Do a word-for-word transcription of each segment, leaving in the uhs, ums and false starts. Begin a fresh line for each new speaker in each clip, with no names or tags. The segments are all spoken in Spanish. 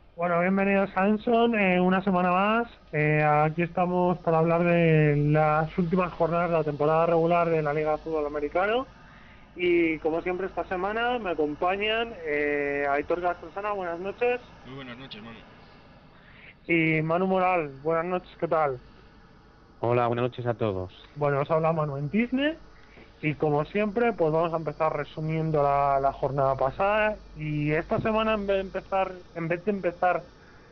Bueno, bienvenidos a Enson, eh, una semana más. Eh, aquí estamos para hablar de las últimas jornadas de la temporada regular de la Liga de Fútbol Americano. Y como siempre esta semana me acompañan eh, Aitor Gastrosana, buenas noches,
Muy buenas noches, Manu.
y Manu Moral, buenas noches, ¿qué tal?
Hola, buenas noches a todos.
Bueno, os habla Manu en Disney. Y como siempre, pues vamos a empezar resumiendo la, la jornada pasada. Y esta semana, en vez de empezar, en vez de empezar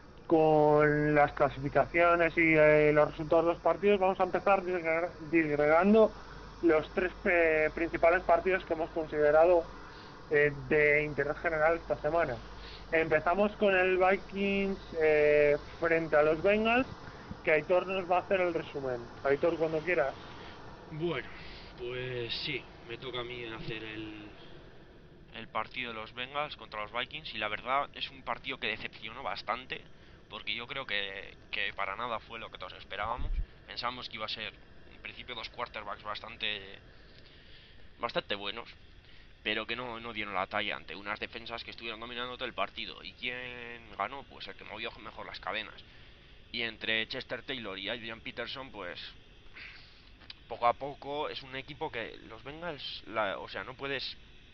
con las clasificaciones y eh, los resultados de los partidos, vamos a empezar disgre- disgregando los tres eh, principales partidos que hemos considerado eh, de interés general esta semana. Empezamos con el Vikings eh, frente a los Bengals, que Aitor nos va a hacer el resumen. Aitor, cuando quieras.
Bueno, pues sí, me toca a mí hacer el, el partido de los Bengals contra los Vikings y la verdad es un partido que decepcionó bastante porque yo creo que, que para nada fue lo que todos esperábamos. Pensábamos que iba a ser en principio dos quarterbacks bastante, bastante buenos, pero que no, no dieron la talla ante unas defensas que estuvieron dominando todo el partido. ¿Y quién ganó? Pues el que movió mejor las cadenas. Y entre Chester Taylor y Adrian Peterson, pues poco a poco es un equipo que los Bengals, la, o sea, no puedes,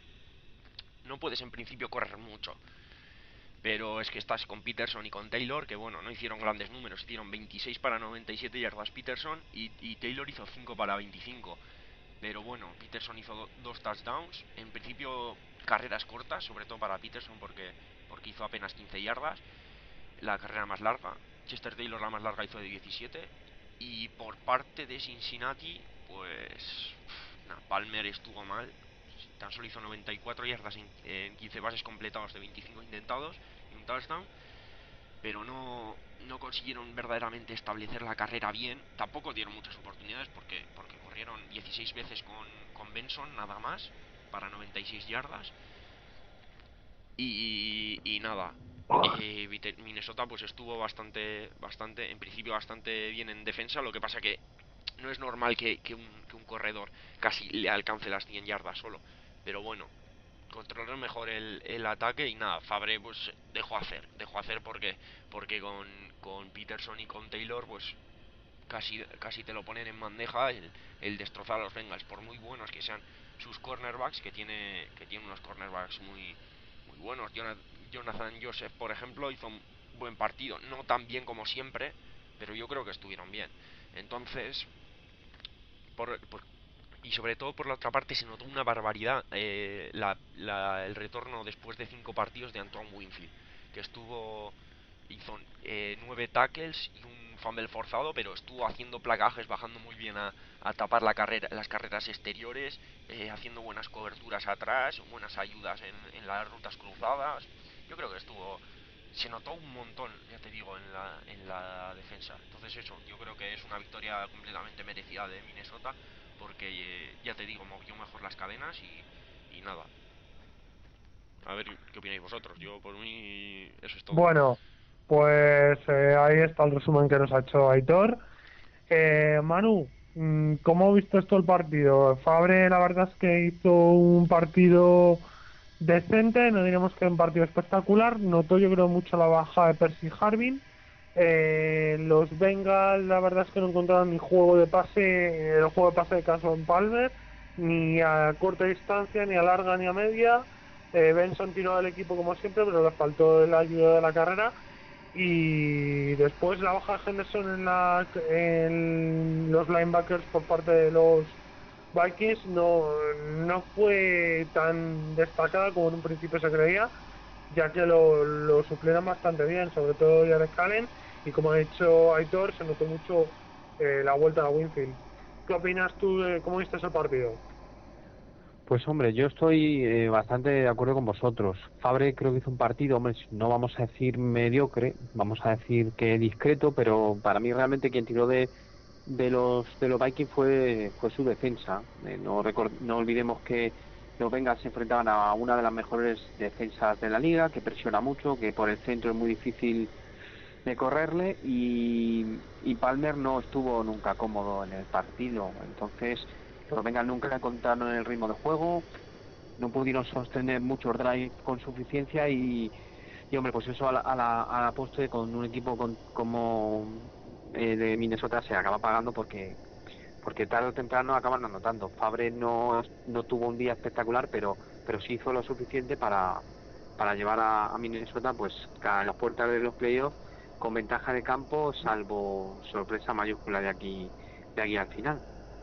no puedes en principio correr mucho. Pero es que estás con Peterson y con Taylor, que bueno, no hicieron grandes números, hicieron veintiséis para noventa y siete yardas Peterson y, y Taylor hizo cinco para veinticinco. Pero bueno, Peterson hizo do, dos touchdowns, en principio carreras cortas, sobre todo para Peterson porque, porque hizo apenas quince yardas, la carrera más larga. Chester Taylor la más larga hizo de diecisiete. Y por parte de Cincinnati, pues nah, Palmer estuvo mal. Tan solo hizo noventa y cuatro yardas en, en quince pases completados de veinticinco intentados y un touchdown. Pero no, no consiguieron verdaderamente establecer la carrera bien. Tampoco dieron muchas oportunidades porque, porque corrieron dieciséis veces con, con Benson nada más para noventa y seis yardas. Y, y nada, eh, Minnesota pues estuvo bastante, bastante, en principio bastante bien en defensa. Lo que pasa que no es normal que, que, un, que un corredor casi le alcance las cien yardas solo. Pero bueno, controló mejor el, el ataque y nada, Fabre pues dejó hacer, dejó hacer porque, porque con, con Peterson y con Taylor pues casi, casi te lo ponen en bandeja el, el destrozar a los Bengals, por muy buenos que sean sus cornerbacks, que tiene, que tiene unos cornerbacks muy, muy buenos. Jonathan Joseph, por ejemplo, hizo un buen partido, no tan bien como siempre, pero yo creo que estuvieron bien. Entonces, por, por, y sobre todo por la otra parte se notó una barbaridad eh, la, la, el retorno después de cinco partidos de Antoine Winfield, que estuvo hizo eh, nueve tackles y un fumble forzado, pero estuvo haciendo placajes, bajando muy bien a, a tapar la carrera, las carreras exteriores, eh, haciendo buenas coberturas atrás, buenas ayudas en, en las rutas cruzadas. Yo creo que estuvo se notó un montón, ya te digo, en la, en la defensa. Entonces eso, yo creo que es una victoria completamente merecida de Minnesota, porque eh, ya te digo, movió mejor las cadenas y, y nada. A ver qué opináis vosotros. Yo por mí eso es todo.
Bueno, pues eh, ahí está el resumen que nos ha hecho Aitor. Eh, Manu, mm, ¿cómo viste esto el partido? Fabre, la verdad es que hizo un partido decente, no diremos que un partido espectacular. Notó, yo creo, mucho la baja de Percy Harvin. Eh, los Bengals, la verdad es que no encontraron ni juego de pase, el juego de pase de Cason Palmer, ni a corta distancia, ni a larga, ni a media. Eh, Benson tiró del equipo como siempre, pero le faltó la ayuda de la carrera. Y después la baja de Henderson en, la, en los linebackers por parte de los Vikings no, no fue tan destacada como en un principio se creía, ya que lo, lo suplieron bastante bien, sobre todo Jared Allen, y como ha dicho Aitor, se notó mucho eh, la vuelta a Winfield. ¿Qué opinas tú de cómo viste ese partido?
Pues hombre, yo estoy eh, bastante de acuerdo con vosotros. Fabre creo que hizo un partido, hombre, no vamos a decir mediocre, vamos a decir que discreto, pero para mí realmente quien tiró de, de los de los Vikings fue fue su defensa. Eh, no record- no olvidemos que los Bengals se enfrentaban a una de las mejores defensas de la liga, que presiona mucho, que por el centro es muy difícil de correrle y, y Palmer no estuvo nunca cómodo en el partido. Entonces, los Bengals nunca encontraron el ritmo de juego, no pudieron sostener muchos drives con suficiencia y Y hombre, pues eso a la, a la, a la postre con un equipo con, como eh, de Minnesota se acaba pagando porque porque tarde o temprano acaban anotando. Fabre no, no tuvo un día espectacular, pero pero sí hizo lo suficiente para, para llevar a, a Minnesota pues a las puertas de los playoffs con ventaja de campo, salvo sorpresa mayúscula de aquí de aquí al final.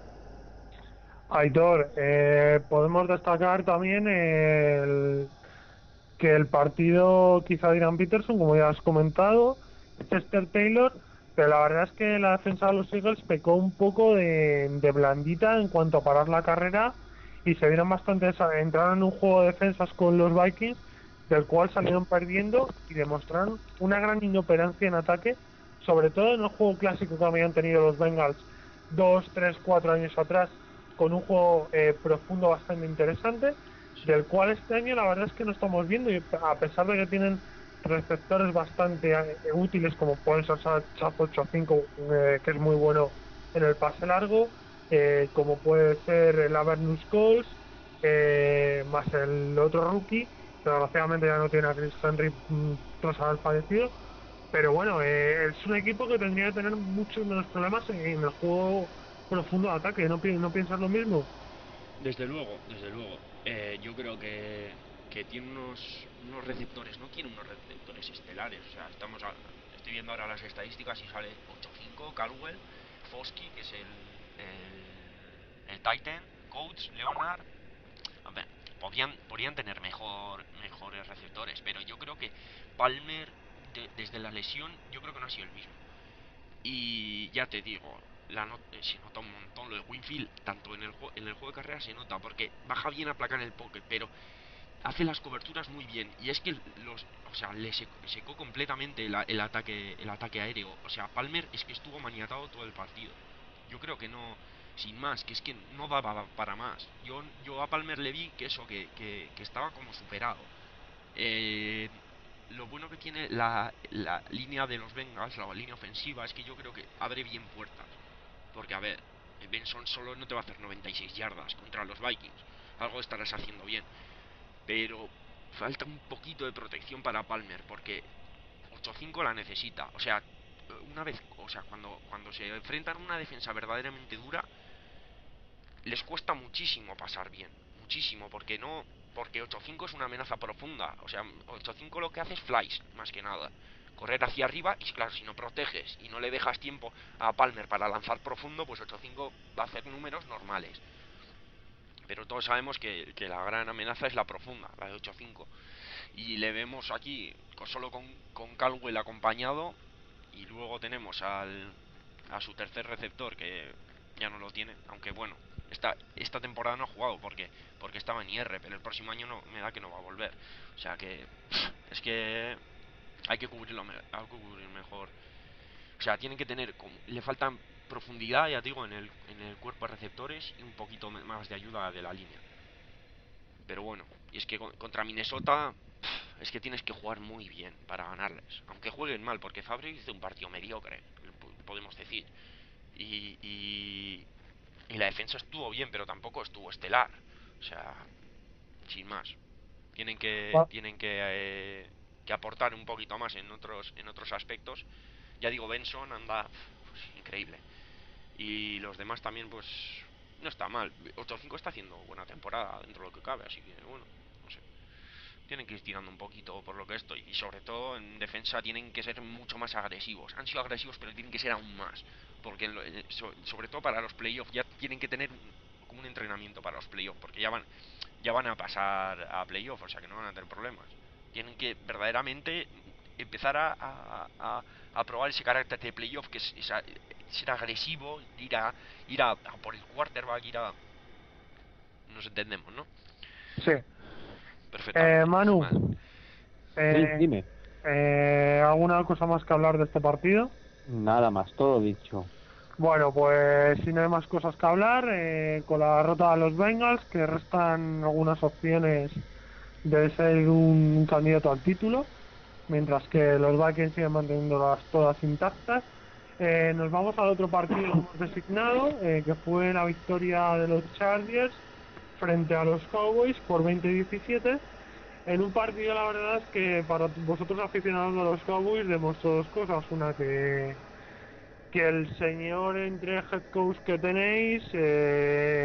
Aitor, eh, podemos destacar también el, que el partido quizá de Irán Peterson, como ya has comentado, Chester Taylor, pero la verdad es que la defensa de los Eagles pecó un poco de, de blandita en cuanto a parar la carrera y se vieron bastante, entraron en un juego de defensas con los Vikings, del cual salieron perdiendo y demostraron una gran inoperancia en ataque, sobre todo en el juego clásico que habían tenido los Bengals dos, tres, cuatro años atrás, con un juego eh, profundo bastante interesante, del cual este año la verdad es que no estamos viendo, y a pesar de que tienen receptores bastante eh, útiles, como pueden ser Chaz ocho cinco, eh, que es muy bueno en el pase largo, eh, como puede ser el Avernus Coles, eh, más el otro rookie, que desgraciadamente ya no tiene a Chris Henry mm, tras haber fallecido, pero bueno, eh, es un equipo que tendría que tener muchos menos problemas en, en el juego profundo de ataque. ¿No, pi- no piensas lo mismo?
Desde luego, desde luego. Eh, yo creo que, que tiene unos, unos receptores, no tiene unos receptores estelares. O sea, estamos a- estoy viendo ahora las estadísticas y sale ocho cinco, Caldwell, Foskey, que es el, el, el Titan, Coates, Leonard. A ver, podrían, podrían tener mejor, mejores receptores, pero yo creo que Palmer, de- desde la lesión, yo creo que no ha sido el mismo. Y ya te digo, la not eh, se nota un montón lo de Winfield, tanto en el, en el juego de carrera se nota, porque baja bien a placar en el pocket, pero hace las coberturas muy bien. Y es que los, o sea, le secó, secó completamente el, el ataque el ataque aéreo. O sea, Palmer es que estuvo maniatado todo el partido. Yo creo que no, sin más, que es que no daba para más. Yo, yo a Palmer le vi que eso, que, que, que estaba como superado. Eh, lo bueno que tiene la, la línea de los Bengals, la línea ofensiva, es que yo creo que abre bien puertas. Porque, a ver, Benson solo no te va a hacer noventa y seis yardas contra los Vikings. Algo estarás haciendo bien. Pero falta un poquito de protección para Palmer, porque ocho cinco la necesita. O sea, una vez, o sea, cuando, cuando se enfrentan a una defensa verdaderamente dura, les cuesta muchísimo pasar bien, muchísimo, porque no, porque ocho cinco es una amenaza profunda. O sea, ocho cinco lo que hace es flies, más que nada, correr hacia arriba, y claro, si no proteges y no le dejas tiempo a Palmer para lanzar profundo, pues ocho cinco va a hacer números normales. Pero todos sabemos que, que la gran amenaza es la profunda, la de ocho cinco. Y le vemos aquí solo con, con Caldwell acompañado, y luego tenemos al, a su tercer receptor, que ya no lo tiene, aunque bueno, esta, esta temporada no ha jugado porque, porque estaba en I R, pero el próximo año no, me da que no va a volver. O sea que es que hay que cubrirlo, hay que cubrir mejor. O sea, tienen que tener, le faltan profundidad, ya digo, en el, en el cuerpo de receptores, y un poquito más de ayuda de la línea. Pero bueno, y es que contra Minnesota es que tienes que jugar muy bien para ganarles, aunque jueguen mal, porque Fabre hizo un partido mediocre, podemos decir. Y, y, y la defensa estuvo bien, pero tampoco estuvo estelar. O sea, sin más. Tienen que
Va-
tienen que, eh, que aportar un poquito más en otros en otros aspectos. Ya digo, Benson anda pues, increíble. Y los demás también, pues, no está mal. ocho cinco está haciendo buena temporada dentro de lo que cabe, así que, bueno, no sé. Tienen que ir tirando un poquito por lo que estoy. Y sobre todo en defensa tienen que ser mucho más agresivos. Han sido agresivos, pero tienen que ser aún más. Porque lo, so, sobre todo para los playoffs ya tienen que tener como un entrenamiento para los playoffs. Porque ya van, ya van a pasar a playoffs, o sea que no van a tener problemas. Tienen que verdaderamente empezar a, a, a, a probar ese carácter de playoff, que es, es a, ser agresivo, ir a ir a, a por el quarterback, ir a... Nos entendemos, ¿no?
Sí. Eh,
Perfectamente.
Manu,
Vale.
Sí,
eh,
dime.
eh, ¿alguna cosa más que hablar de este partido?
Nada más, todo dicho.
Bueno, pues si no hay más cosas que hablar, eh, con la derrota de los Bengals, que restan algunas opciones de ser un, un candidato al título, mientras que los Vikings siguen manteniéndolas todas intactas. Eh, nos vamos al otro partido que hemos designado, eh, que fue la victoria de los Chargers frente a los Cowboys por veinte diecisiete. en un partido la verdad es que para vosotros aficionados a los Cowboys demostró dos cosas. Una, que, que el señor entre head coach que tenéis, eh,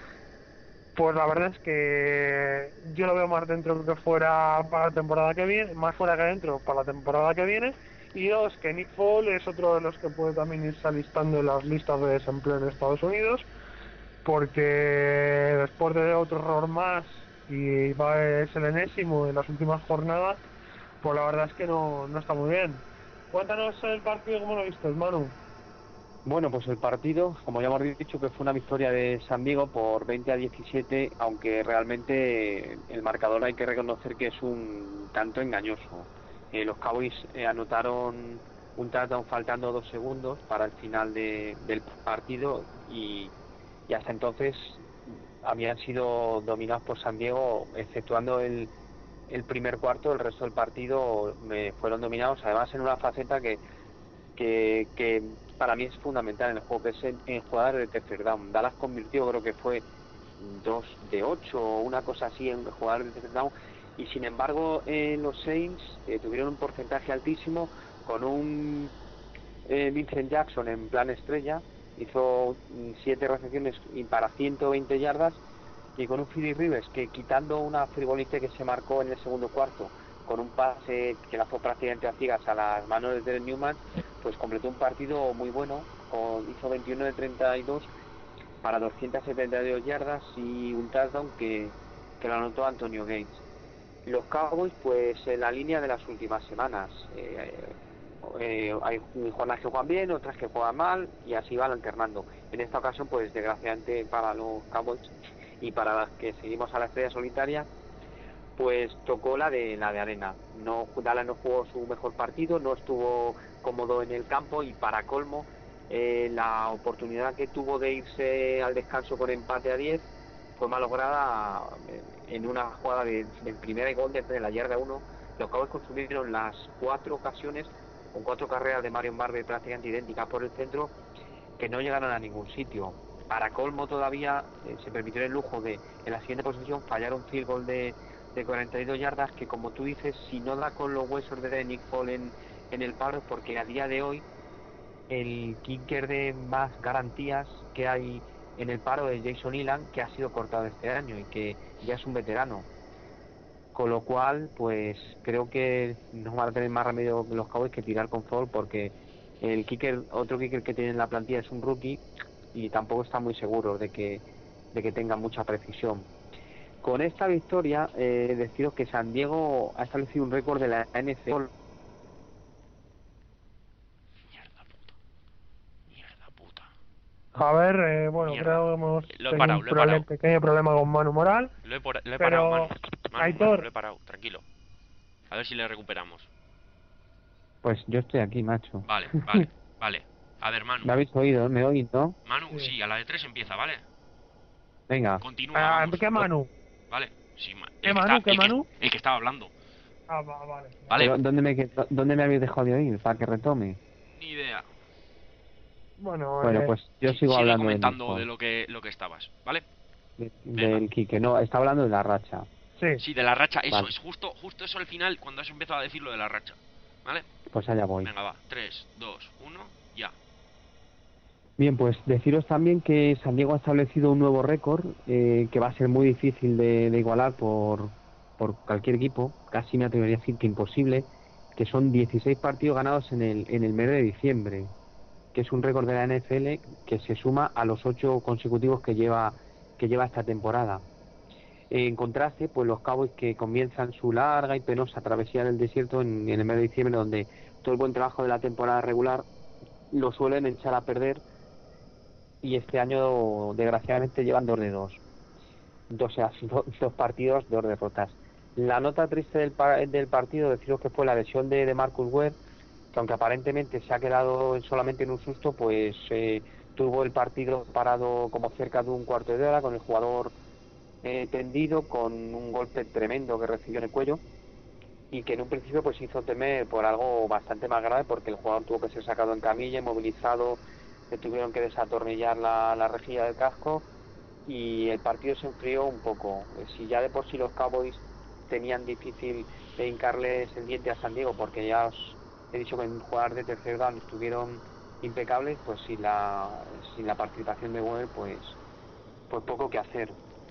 pues la verdad es que yo lo veo más dentro que fuera para la temporada que viene, más fuera que dentro para la temporada que viene. Y dos, que Nick Foles es otro de los que puede también irse alistando en las listas de desempleo en Estados Unidos, porque después de otro error más, y va es el enésimo en las últimas jornadas, pues la verdad es que no, no está muy bien. Cuéntanos el partido, ¿cómo lo viste, Manu?
Bueno, pues el partido, como ya hemos dicho, que fue una victoria de San Diego por veinte a diecisiete, aunque realmente el marcador hay que reconocer que es un tanto engañoso. Eh, los Cowboys eh, anotaron un touchdown faltando dos segundos para el final de, del partido y, y hasta entonces habían sido dominados por San Diego, exceptuando el, el primer cuarto. El resto del partido me fueron dominados, además en una faceta que que, que para mí es fundamental en el juego, que es en, en jugar de tercer down. Dallas convirtió, creo que fue dos de ocho o una cosa así en jugar de tercer down, y sin embargo eh, los Saints eh, tuvieron un porcentaje altísimo con un eh, Vincent Jackson en plan estrella, hizo siete recepciones y para ciento veinte yardas, y con un Philip Rivers que, quitando una frivolice que se marcó en el segundo cuarto con un pase que lanzó prácticamente a ciegas a las manos de Derek Newman, pues completó un partido muy bueno, con, hizo veintiuno de treinta y dos para doscientas setenta y dos yardas y un touchdown que, que lo anotó Antonio Gaines. Los Cowboys, pues en la línea de las últimas semanas, eh, eh, hay jornadas que juegan bien, otras que juegan mal, y así van alternando. En esta ocasión, pues desgraciadamente para los Cowboys y para las que seguimos a la estrella solitaria, pues tocó la de la de arena. No, Dallas no jugó su mejor partido, no estuvo cómodo en el campo, y para colmo eh, la oportunidad que tuvo de irse al descanso con empate a diez fue malograda en una jugada de, de primera y gol desde la yarda uno. Los Cowboys consumieron las cuatro ocasiones con cuatro carreras de Marion Barber prácticamente idénticas por el centro, que no llegaron a ningún sitio. Para colmo todavía eh, se permitió el lujo de, en la siguiente posición, fallar un field goal de, de cuarenta y dos yardas, que como tú dices, si no da con los huesos de Nick Foles en, en el palo, porque a día de hoy el kicker de más garantías que hay en el paro es Jason Elam, que ha sido cortado este año y que ya es un veterano. Con lo cual, pues creo que no van a tener más remedio los Cowboys que tirar con Foles, porque el kicker, otro kicker que tiene en la plantilla es un rookie y tampoco está muy seguro de que de que tenga mucha precisión. Con esta victoria, eh, deciros que San Diego ha establecido un récord de la N F L.
Mierda puta. Mierda puta.
A ver, eh, bueno,
Mierda.
creo que hemos
Lo he
tenido
parado,
un
lo he
problem-
parado.
pequeño problema con Manu Moral,
Lo he, por- lo he
pero
parado, Manu. Manu,
Aitor,
Manu, lo he parado, tranquilo. A ver si le recuperamos.
Pues yo estoy aquí, macho.
Vale, vale, vale. A ver, Manu.
¿Me habéis oído? ¿Me oís, no?
Manu,
Sí.
sí, a la de tres empieza, ¿vale?
Venga.
Continúa,
Ah,
vamos.
¿qué Manu?
Vale. Sí, ma-
¿Qué
el que
Manu?
está-
¿Qué
el que-
Manu?
el que estaba hablando.
Ah, va- vale.
Vale.
Pero, ¿dónde, me, ¿Dónde me habéis dejado de oír para que retome?
Ni idea.
Bueno,
Bueno,
eh,
pues yo
Sí,
sigo
sigue
hablando
comentando
del,
de lo que lo que estabas, ¿vale?
de,
Venga.
del Quique. No, está hablando de la racha.
sí.
Sí, de la racha, eso
Vale.
es, justo justo eso al final, cuando has empezado a decir lo de la racha, ¿vale?
Pues allá voy.
Venga, va, tres, dos, uno, ya.
Bien, pues deciros también que San Diego ha establecido un nuevo récord eh, que va a ser muy difícil de, de igualar por, por cualquier equipo, casi me atrevería a decir que imposible, que son dieciséis partidos ganados en el, en el mes de diciembre, que es un récord de la N F L que se suma a los ocho consecutivos que lleva, que lleva esta temporada. En contraste, pues los Cowboys, que comienzan su larga y penosa travesía del desierto en, en el mes de diciembre, donde todo el buen trabajo de la temporada regular lo suelen echar a perder, y este año desgraciadamente llevan dos de dos. Dos, o sea, dos, dos partidos, dos derrotas. La nota triste del, del partido, deciros que fue la lesión de, de Marcus Webb, que aunque aparentemente se ha quedado solamente en un susto, pues eh, tuvo el partido parado como cerca de un cuarto de hora, con el jugador eh, tendido, con un golpe tremendo que recibió en el cuello, y que en un principio pues hizo temer por algo bastante más grave, porque el jugador tuvo que ser sacado en camilla, inmovilizado, le tuvieron que desatornillar la, la rejilla del casco, y el partido se enfrió un poco. Si ya de por sí los Cowboys tenían difícil de hincarles el diente a San Diego, porque ya os he dicho que en jugar de tercer down estuvieron impecables, pues sin la sin la participación de Weber, pues pues poco que hacer.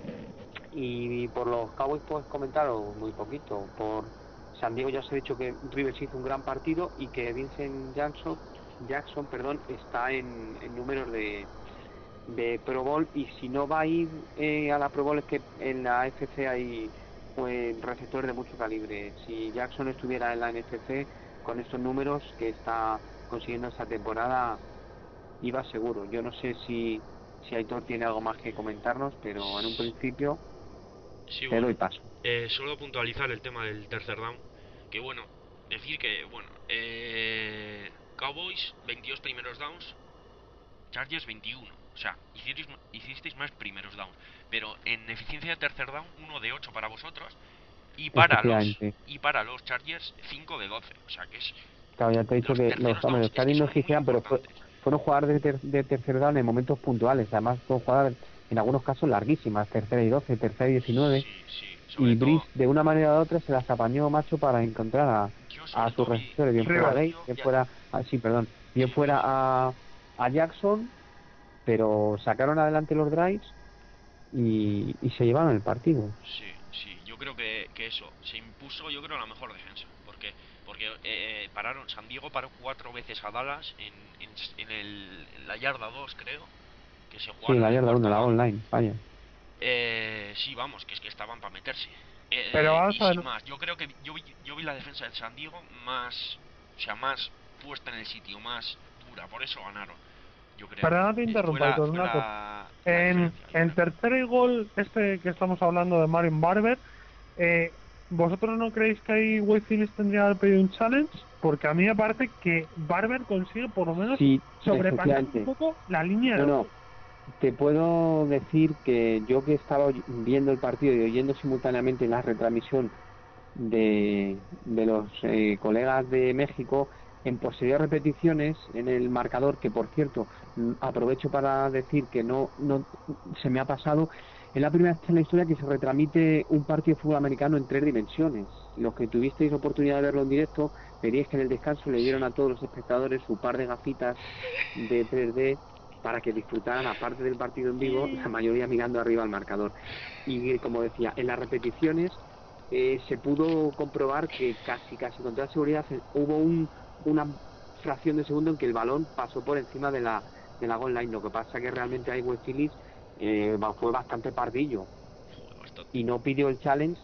Y por los Cowboys pues comentaron muy poquito. Por San Diego ya os he dicho que Rivers hizo un gran partido y que Vincent Jackson Jackson perdón está en, en números de de Pro Bowl, y si no va a ir eh, a la Pro Bowl es que en la F C hay pues receptores de mucho calibre. Si Jackson estuviera en la N F C con estos números que está consiguiendo esta temporada, iba seguro. Yo no sé si si Aitor tiene algo más que comentarnos, pero en un principio
Sí,
te
bueno,
doy paso.
eh, solo puntualizar el tema del tercer down, que bueno, decir que, bueno, eh, Cowboys veintidós primeros downs, Chargers veintiuno, o sea, hicisteis, hicisteis más primeros downs, pero en eficiencia de tercer down, uno de ocho para vosotros, y para los y para los Chargers cinco de doce, o sea que es...
Claro, ya te he dicho
los
que
terceros
los, hombre,
downs
los
es que
Chargers no
son muy
existían, pero fue,
importantes.
fueron jugadores de, ter, de tercer down en momentos puntuales, además son jugadas en algunos casos larguísimas, tercera y doce, tercera y diecinueve,
Sí, sí, sobre
y
todo,
Brice de una manera u otra se las apañó, macho, para encontrar a,
yo
a
sobre
sus
todo vi
receptores, bien
el
fuera a
Rivers.
Gay,
partido,
bien
ya-
fuera, ah, sí, perdón, bien
Sí,
fuera
Rivers.
a, a Jackson, pero sacaron adelante los drives y, y se llevaron el partido.
Sí, sí, yo creo que, que eso, se impuso yo creo la mejor defensa, porque porque eh, pararon, San Diego paró cuatro veces a Dallas en, en, en el, en la yarda dos creo, que se
Sí,
jugaron
la
el
yarda
cuarto
uno, la
down.
online, vaya.
Eh, sí, vamos, que es que estaban para meterse. Eh,
Pero
eh,
vamos
y
a
sin
ver,
más, yo creo que yo vi, yo vi la defensa del San Diego más, o sea, más puesta en el sitio, más dura, por eso ganaron, yo creo.
perdona que te
Eh, fue
interrumpa,
la,
Aitor,
fue
una cosa.
la, la
En,
diferencia, yo
en
creo.
tercer y gol, este que estamos hablando de Marion Barber, eh, ¿vosotros no creéis que ahí Wade Phillips tendría que haber pedido un challenge? Porque a mí me parece que Barber consigue por lo menos
Sí,
sobrepasar un
efectivamente.
poco la línea
No,
de...
no, te puedo decir que yo que estaba oy- viendo el partido y oyendo simultáneamente la retransmisión de, de los eh, colegas de México, en posteriores repeticiones en el marcador, que por cierto mm, aprovecho para decir que no, no se me ha pasado, es la primera vez en la historia que se retransmite un partido de fútbol americano en tres dimensiones. Los que tuvisteis oportunidad de verlo en directo, veríais que en el descanso le dieron
Sí.
a todos los espectadores su par de gafitas de tres D para que disfrutaran, aparte del partido en vivo, la mayoría mirando arriba al marcador. Y como decía, en las repeticiones eh, se pudo comprobar que casi, casi con toda seguridad eh, hubo un, una fracción de segundo en que el balón pasó por encima de la, de la goal line. Lo que pasa que realmente ahí West Phillips eh, fue bastante pardillo
Fue bastante.
y no pidió el challenge,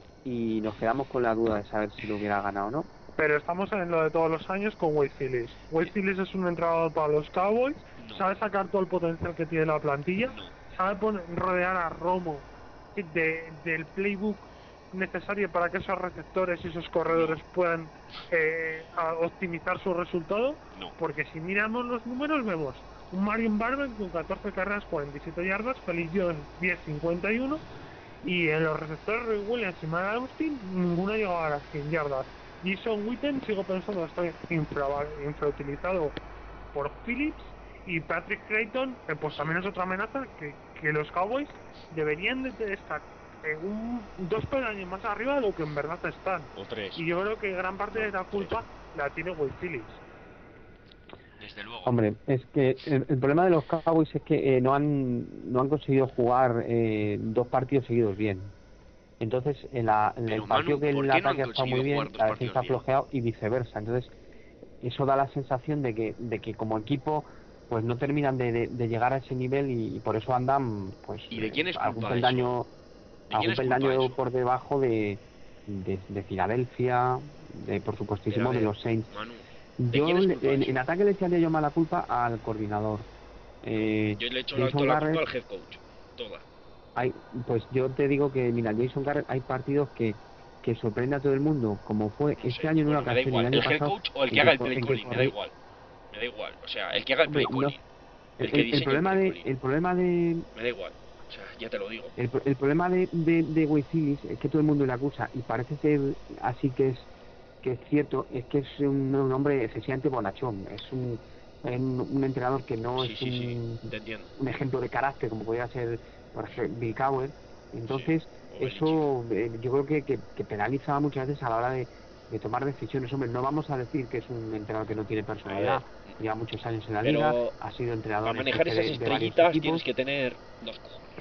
y nos quedamos con la duda de saber si lo hubiera ganado o no.
Pero estamos en lo de todos los años con Wade Phillips. Wade Phillips es un entrenador para los Cowboys,
No.
sabe sacar todo el potencial que tiene la plantilla,
No.
sabe poner, rodear a Romo de, del playbook necesario para que esos receptores y esos corredores puedan eh, a optimizar su resultado.
No.
Porque si miramos los números vemos un Marion Barber con catorce carreras, cuarenta y siete yardas, Felix Jones diez cincuenta y uno, y en los receptores Roy Williams y Matt Austin ninguno llegaba a las cien yardas. Jason Witten, sigo pensando que está infra, infrautilizado por Phillips, y Patrick Creighton, eh, pues también es otra amenaza que, que los Cowboys deberían de estar en un, dos peldaños más arriba de lo que en verdad están.
O tres.
Y yo creo que gran parte
No,
de la culpa la tiene Wade Phillips.
Desde luego.
Hombre, es que el, el problema de los Cowboys es que eh, no han no han conseguido jugar eh, dos partidos seguidos bien. Entonces, en, la, en
Pero,
el partido
Manu,
que
¿por
el
qué no
ataque ha
han
estado muy
conseguido
bien,
jugar dos
la
partidos
defensa ha
bien?
flojeado y viceversa. Entonces, eso da la sensación de que de que como equipo pues no terminan de, de, de llegar a ese nivel, y, y por eso andan pues
¿Y de quién es
eh, algún
culpa de
peldaño
eso? ¿De quién
algún
es culpa de
peldaño
eso?
por debajo de, de, de Filadelfia, de por
Pero a
supuestísimo de
ver,
los Saints.
Manu, ¿de
Yo
quién es
le-
culpa de
en,
eso?
en ataque le echaría yo mala culpa al coordinador. Eh,
Yo le echo la,
Jason
toda la culpa
Garrett,
al head coach. Toda.
hay, pues yo te digo que, mira, Jason Garrett, hay partidos que, que sorprende a todo el mundo, como fue
No
este
sé.
año en una
Bueno, me da
ocasión y el
igual.
año
El head
pasado,
coach o el que
en
haga
que,
el
co-
play
en que
calling, me da
corri-
igual. Me da igual. O sea, el que haga el
hombre,
play
no,
calling. El
el,
que
el
diseñe el
problema
play
de,
calling.
el problema de,
Me da igual. O sea, ya te lo digo.
el, pro- el problema de, de, de Wade Phillips es que todo el mundo le acusa, y parece ser así que es, que es cierto, es que es un, un hombre excesivamente bonachón, es un, un, un entrenador que no
Sí,
es
sí, sí.
un,
Te entiendo.
un ejemplo de carácter como podría ser, por ejemplo, Bill Cowher, Entonces,
sí,
eso eh, yo creo que, que, que penaliza muchas veces a la hora de, de tomar decisiones. Hombre, no vamos a decir que es un entrenador que no tiene personalidad, lleva muchos años en la liga,
pero
ha sido entrenador
para
en
manejar
jefe
esas
de, de varios
estrellitas tienes
equipos,
que tener dos cojones.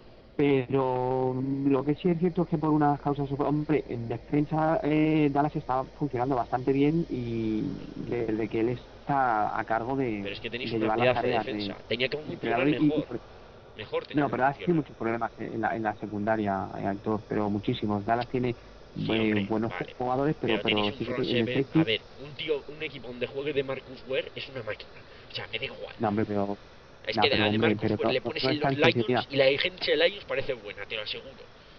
pero lo que sí es cierto es que por unas causas, hombre, en defensa eh, Dallas está funcionando bastante bien y desde que él está a cargo de,
Pero es que tenéis
de
una
llevar las
pedazo de
tareas de,
defensa. Tenía que
de
funcionar
entrenador y, y-
mejor. Mejor tenía
no,
que
pero Dallas tiene
funcionar.
muchos problemas en la, en la secundaria, eh, Héctor, pero muchísimos. Dallas tiene
Sí,
eh,
hombre,
buenos
vale.
jugadores, pero
Pero tenéis
pero
un
sí que
front
te- en el
seven. A
safety,
ver, un tío, un equipo donde juegue de Marcus Ware es una máquina. O sea, me da igual.
no, hombre, pero
Es
no,
que
pero
a de
hombre,
Marcus
pero
Ware
no,
le
no,
pones
no
en
es
los
tan sencillo.
Lions y la agencia de Lions parece buena, te lo aseguro.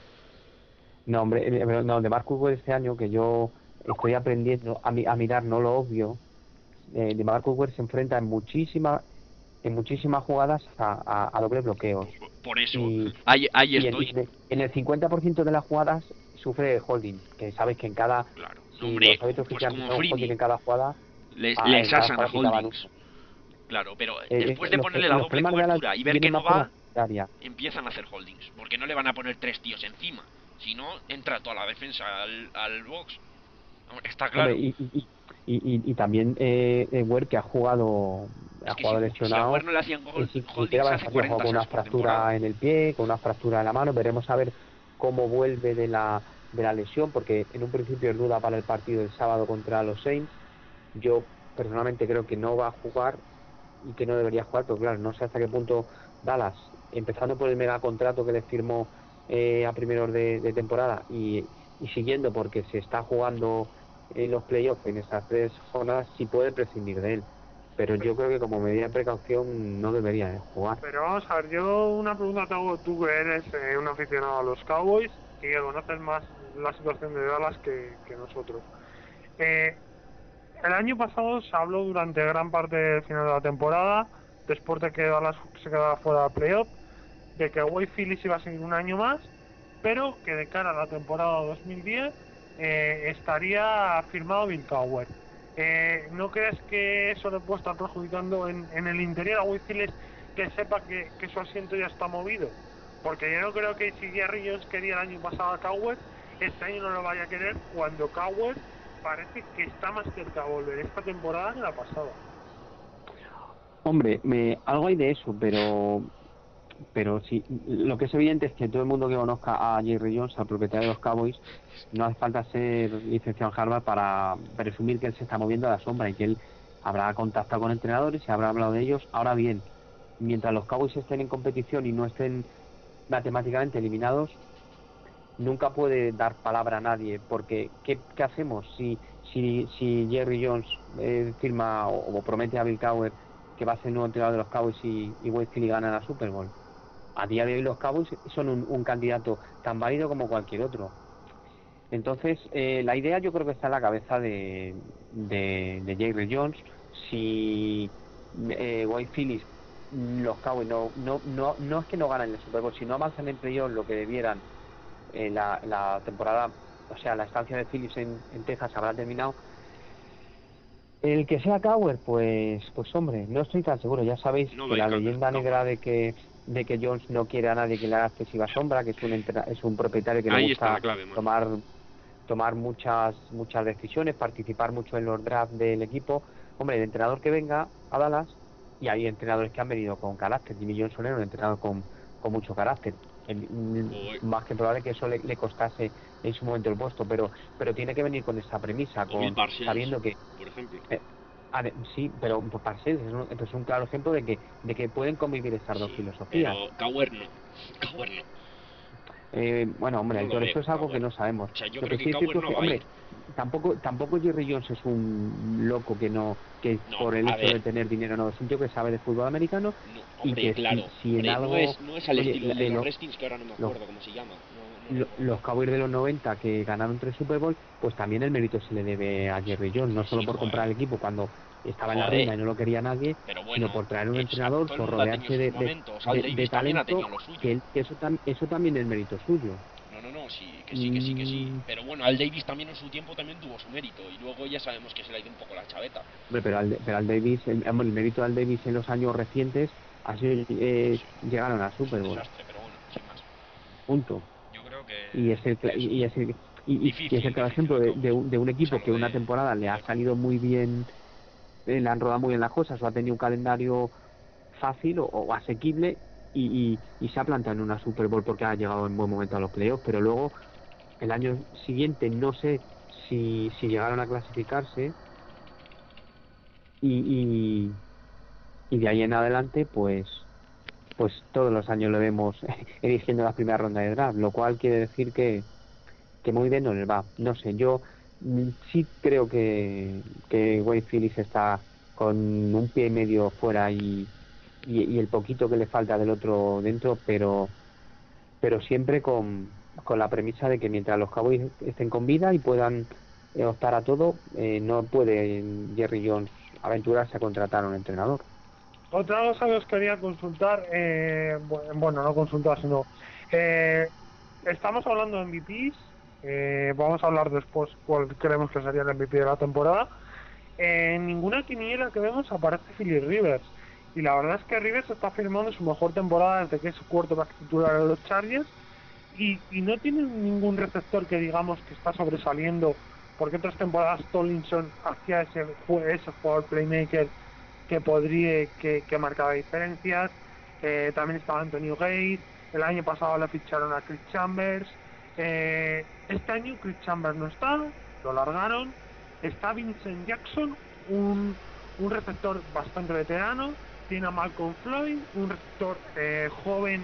No, hombre, eh, pero no, de Marcus Ware este año que yo estoy aprendiendo a, mi- a mirar no lo obvio, eh, de Marcus Ware se enfrenta en muchísimas en muchísimas jugadas a, a, a dobles bloqueos
Por eso,
y,
ahí, ahí
y, en, y
estoy.
en en el cincuenta por ciento de las jugadas sufre holding, que sabéis que en cada,
Claro. No,
si
hombre,
los árbitros
pues
quisieran
como
pitar un holding
Freebie.
en cada jugada,
Les,
a-
les
en cada
asan a
jugada pitaban
holdings.
uno.
Claro, pero
Eh,
después
eh,
de
los,
ponerle la
los
doble
problemas de Dallas
cobertura y ver que
vienen
no
más por la
va,
secundaria.
empiezan a hacer holdings. Porque no le van a poner tres tíos encima. Si no, entra toda la defensa al, al box. Hombre, está
Hombre,
claro.
y, y, y, y, y- y también eh, eh, Ware, que ha jugado
Es
ha
que si,
jugado
si a Ware
lesionado,
no le hacían
y
hol-
sin ni siquiera
holdings
va a
hace
estar, ha jugado
cuarenta
con una
sacks por temporada.
fractura en el pie, con una fractura en la mano. Veremos a ver cómo vuelve de la, de la lesión, porque en un principio es duda para el partido del sábado contra los Saints. Yo personalmente creo que no va a jugar y que no debería jugar, pero claro, no sé hasta qué punto Dallas, empezando por el megacontrato que le firmó eh, a primeros de, de temporada y, y siguiendo porque se está jugando en los playoffs en estas tres jornadas, sí puede prescindir de él. Pero yo creo que como medida de precaución no debería de jugar.
Pero vamos a ver, yo una pregunta te hago, tú que eres eh, un aficionado a los Cowboys y que conoces más la situación de Dallas que, que nosotros. Eh, el año pasado se habló durante gran parte del final de la temporada, después de que Dallas se quedara fuera de playoff, de que Wade Phillips iba a seguir un año más, pero que de cara a la temporada dos mil diez eh, estaría firmado Bill Cowher. Eh, ¿No crees que eso le puede estar perjudicando en, en el interior a Wade Phillips, que sepa que, que su asiento ya está movido? Porque yo no creo que si Jerry Jones quería el año pasado a Cowher, este año no lo vaya a querer cuando Cowher parece que está más cerca de volver esta temporada que la pasada.
Hombre, me, algo hay de eso, pero pero sí, lo que es evidente es que todo el mundo que conozca a Jerry Jones, al propietario de los Cowboys, no hace falta ser licenciado en Harvard para presumir que él se está moviendo a la sombra y que él habrá contactado con entrenadores y habrá hablado de ellos. Ahora bien, mientras los Cowboys estén en competición y no estén matemáticamente eliminados, nunca puede dar palabra a nadie, porque ¿qué, qué hacemos si si si Jerry Jones eh, firma o, o promete a Bill Cowher que va a ser el nuevo entrenador de los Cowboys y, y Wade Phillips gana la Super Bowl? A día de hoy los Cowboys son un, un candidato tan válido como cualquier otro. Entonces, eh, la idea yo creo que está en la cabeza de, de, de Jerry Jones. Si eh, Wade Phillips, los Cowboys no, no, no, no es que no ganen el Super Bowl, si no avanzan en playoff lo que debieran, eh, la, la temporada, o sea, la estancia de Phillips en, en Texas habrá terminado. El que sea Cowher, pues, pues hombre, no estoy tan seguro. Ya sabéis
No
que
doy
la
Cowher,
leyenda
Cowher.
negra de que de que Jones no quiere a nadie que le haga excesiva sombra, que es un entra- es un propietario que le
Ahí está
gusta
la clave, man.
tomar tomar muchas muchas decisiones, participar mucho en los drafts del equipo. Hombre, el entrenador que venga a Dallas, y hay entrenadores que han venido con carácter. Jimmy Johnson era un entrenador con, con mucho carácter. El-
Uy.
más que probable que eso le, le costase en su momento el puesto, pero pero tiene que venir con esa premisa,
O Bill
con
Parcells,
sabiendo que
por ejemplo.
eh, ade- sí, pero pues, Parcells es un, es un claro ejemplo de que de que pueden convivir estas dos
Sí,
filosofías.
pero Cowher no. Cowher no.
Eh, bueno, hombre,
No lo
Héctor,
veo,
eso es algo
Cowher.
que no sabemos.
O sea, yo
Lo
creo
que
que
sí es
Cowher
cierto es
no
que,
va a
hombre,
ir.
tampoco tampoco Jerry Jones es un loco que no que
No,
por el
a
hecho de
ver.
tener dinero no, es un tío que sabe de fútbol americano
No,
y
hombre,
que
claro.
si, si en
Hombre,
algo,
no es, no es al
oye,
estilo
la-
de
eh,
los
lo-
Redskins, que ahora no me
lo-
acuerdo cómo se llama. No, no
lo-
recuerdo.
los Cowboys de los noventa que ganaron tres Super Bowl, pues también el mérito se le debe a Jerry Jones, no solo
Sí,
por
joder.
comprar el equipo cuando estaba en la
Joder.
ruina y no lo quería nadie,
Pero bueno,
sino por traer un
es-
entrenador,
todo el
por
mundo ha tenido
rodearse
sus
de, de,
momentos. Al
de-
Davis
de
también ha
talento,
tenido lo suyo.
que, él- que eso, tam- eso también es mérito suyo.
No, no, no, sí, que sí, que sí, que sí.
Mm.
Pero bueno, Al Davis también en su tiempo también tuvo su mérito. Y luego ya sabemos que se le ha ido un poco la chaveta.
Hombre, pero al, pero al Davis, el, el mérito al Davis en los años recientes ha sido eh, llegaron a
Es
Super
un
Bowl.
desastre, pero bueno, sin más.
punto.
Yo creo que
Y es el, cla-
es
y y es el, y, y- y es el
difícil,
claro
difícil
ejemplo
de
de,
todos.
de, un de un
O sea,
equipo
lo
que una
de,
temporada le
lo
ha
de
salido muy bien, eh, le han rodado muy bien las cosas, o ha tenido un calendario fácil o, o asequible y, y, y se ha plantado en una Super Bowl porque ha llegado en buen momento a los playoffs, pero luego el año siguiente no sé si, si llegaron a clasificarse y, y, y de ahí en adelante pues pues todos los años lo vemos eligiendo la primera ronda de draft, lo cual quiere decir que, que muy bien no les va. No sé, yo mm, sí creo que, que Wade Phillips está con un pie y medio fuera y, y, y el poquito que le falta del otro dentro, pero pero siempre con, con la premisa de que mientras los Cowboys estén con vida y puedan eh, optar a todo, eh, no puede Jerry Jones aventurarse a contratar a un entrenador.
Otra cosa que os quería consultar, eh, bu- bueno, no consultar, sino eh, estamos hablando de M V Ps, eh, vamos a hablar después cuál creemos que sería el M V P de la temporada. En ninguna quiniela que vemos aparece Philip Rivers, y la verdad es que Rivers está firmando su mejor temporada desde que es su cuarto back titular de los Chargers, y, y no tiene ningún receptor que digamos que está sobresaliendo, porque otras temporadas Tomlinson hacía ese, fue ese jugador playmaker que podría, que, que marcaba diferencias. Eh, también estaba Antonio Gates, el año pasado le ficharon a Chris Chambers, eh, este año Chris Chambers no está, lo largaron, está Vincent Jackson, un, un receptor bastante veterano, tiene a Malcolm Floyd, un receptor eh, joven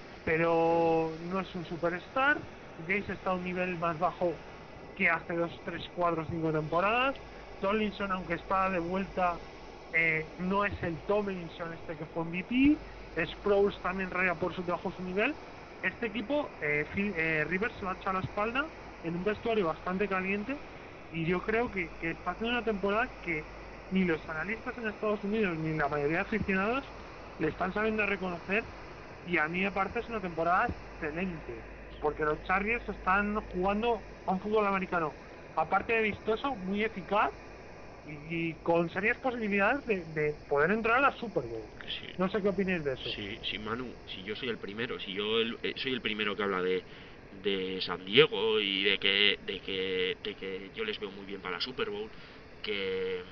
pero no es un superstar. Gates está a un nivel más bajo que hace dos, tres, cuatro, cinco temporadas. Tomlinson, aunque está de vuelta, eh, no es el Tomlinson este que fue M V P. Sproles también raya por su bajo su nivel. Este equipo, eh, eh, Rivers se lo ha echado a la espalda en un vestuario bastante caliente, y yo creo que, que está haciendo una temporada que ni los analistas en Estados Unidos ni la mayoría de aficionados le están sabiendo reconocer, y a mí me parece es una temporada excelente, porque los Chargers están jugando a un fútbol americano, aparte de vistoso, muy eficaz, y, y con serias posibilidades de, de poder entrar a la Super Bowl.
Sí.
No sé qué opináis de eso.
Sí, sí, Manu, si yo soy el primero, si yo el- eh, soy el primero que habla de, de San Diego y de que, de que de que yo les veo muy bien para la Super Bowl, que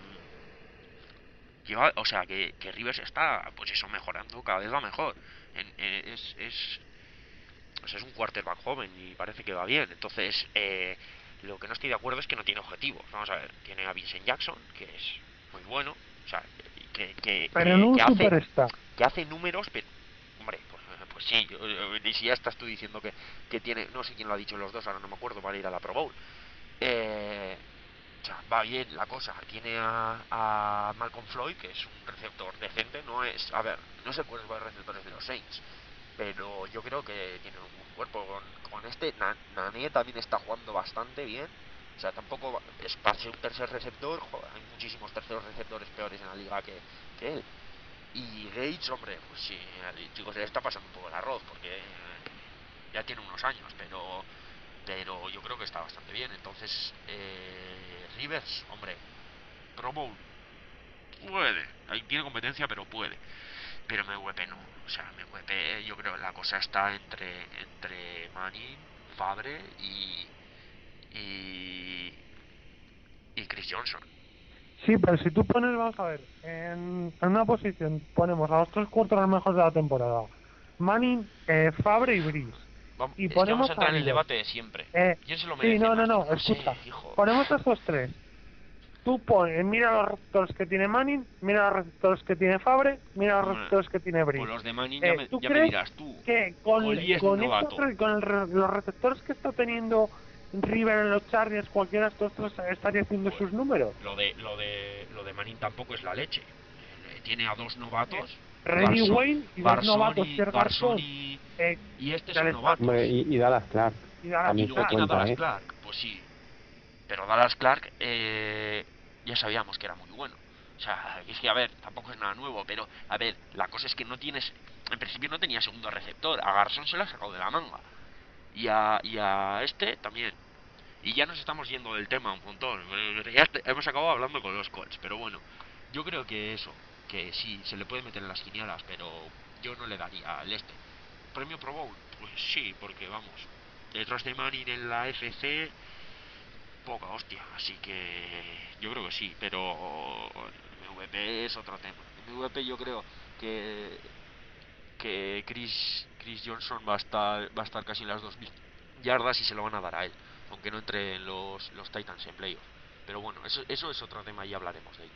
que va- o sea, que, que Rivers está, pues eso, mejorando, cada vez va mejor. En- eh, es, es, o sea, es un quarterback joven y parece que va bien. Entonces, eh, lo que no estoy de acuerdo es que no tiene objetivos. Vamos a ver, tiene a Vincent Jackson, que es muy bueno, o sea, que, que,
Pero
que,
no un
que hace
superstar.
que hace números, pero hombre, pues, pues sí, yo- yo- y si ya estás tú diciendo que, que tiene, no sé quién lo ha dicho los dos, ahora no me acuerdo, para ir a la Pro Bowl. Eh, o sea, va bien la cosa. Tiene a, a Malcolm Floyd, que es un receptor decente. No es, a ver, no sé cuáles son los receptores de los Saints, pero yo creo que tiene un buen cuerpo. Con, con este, Na- Nane también está jugando bastante bien. O sea, tampoco es para ser un tercer receptor. Joder, hay muchísimos terceros receptores peores en la liga que, que él. Y Gates, hombre, pues sí, el chico se le está pasando un poco el arroz, porque eh, ya tiene unos años, pero pero yo creo que está bastante bien. Entonces, eh, Rivers, hombre, Pro Bowl, puede. Ahí tiene competencia, pero puede. Pero M V P no. O sea, M V P yo creo que la cosa está entre entre Manning, Fabre y y, y Chris Johnson.
Sí, pero si tú pones, vamos a ver, en, en una posición ponemos a los tres cuartos mejores de la temporada, Manning, eh, Fabre y Brice,
Vamos,
y
es que vamos
ponemos
a
a
entrar en el
Rivers.
debate de siempre.
Eh,
¿Quién se lo
sí,
merece
no, no,
más?
no,
Pues no
escucha,
sé, hijo.
ponemos a estos tres. Tú pones, mira los receptores que tiene Manning, mira los receptores que tiene Fabre, mira los
Hombre,
receptores que tiene
Pues
Brice.
los de Manning ya
Eh,
me,
¿Tú
ya me
crees
dirás tú.
que con,
Collie es un
con, estos
novato.
tres- con el re- los receptores que está teniendo River en los Chargers, cualquiera de estos tres estaría haciendo
Pues
sus números?
lo de lo de lo de Manning tampoco es la leche. Eh, Tiene a dos novatos,
Reddy
Garson,
Wayne y dos
Garson
novatos,
y
Pierre
Garson
Garçon,
y,
eh,
y este
del
son
espacio,
novatos.
Hombre, y, y Dallas Clark
y Dallas
Y
también
luego
se
Clark.
tiene a
cuenta,
Dallas
¿eh?
Clark, pues sí. Pero Dallas Clark eh, ya sabíamos que era muy bueno. O sea, es que a ver, tampoco es nada nuevo, pero a ver, la cosa es que no tienes, en principio no tenía segundo receptor. A Garson se lo ha sacado de la manga. Y a, y a este también. Y ya nos estamos yendo del tema un montón. Ya hemos acabado hablando con los Colts, pero bueno, yo creo que eso, que sí, se le puede meter en las quinielas, pero yo no le daría al este. Premio Pro Bowl,
Pues sí, porque vamos, detrás de Manning en la F C, poca hostia, así que yo creo que sí, pero M V P es otro tema. M V P yo creo que que Chris Chris Johnson va a estar va a estar casi en las dos mil yardas y se lo van a dar a él, aunque no entre en los los Titans en playoff. Pero bueno, eso eso es otro tema y hablaremos de ello.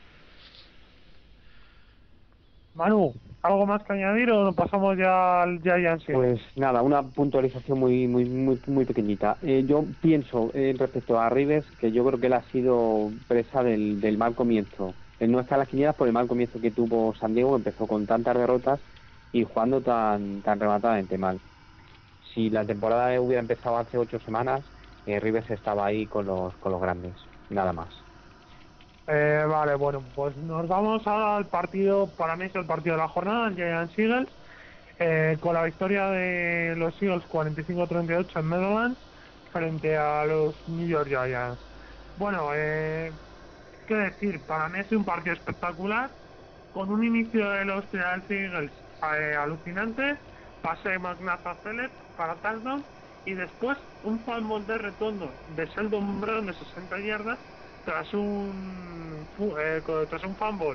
Manu, ¿algo más que añadir o nos pasamos ya al Giants?
Pues nada, una puntualización muy muy muy muy pequeñita. Eh, yo pienso eh, respecto a Rivers que yo creo que él ha sido presa del, del mal comienzo. Él no está en las quinielas por el mal comienzo que tuvo San Diego, que empezó con tantas derrotas y jugando tan tan rematadamente mal. Si la temporada hubiera empezado hace ocho semanas, eh, Rivers estaba ahí con los con los grandes, nada más.
Eh, vale, bueno, pues nos vamos al partido, para mí es el partido de la jornada, el Giants Eagles, eh, con la victoria de los Eagles cuarenta y cinco a treinta y ocho en Meadowlands frente a los New York Giants. Bueno, eh, qué decir, para mí es un partido espectacular, con un inicio de los Giants Eagles eh, alucinante, pase de McNabb a Celeb para touchdown y después un fumble de retorno de Sheldon Brown de sesenta yardas tras un eh, tras un fumble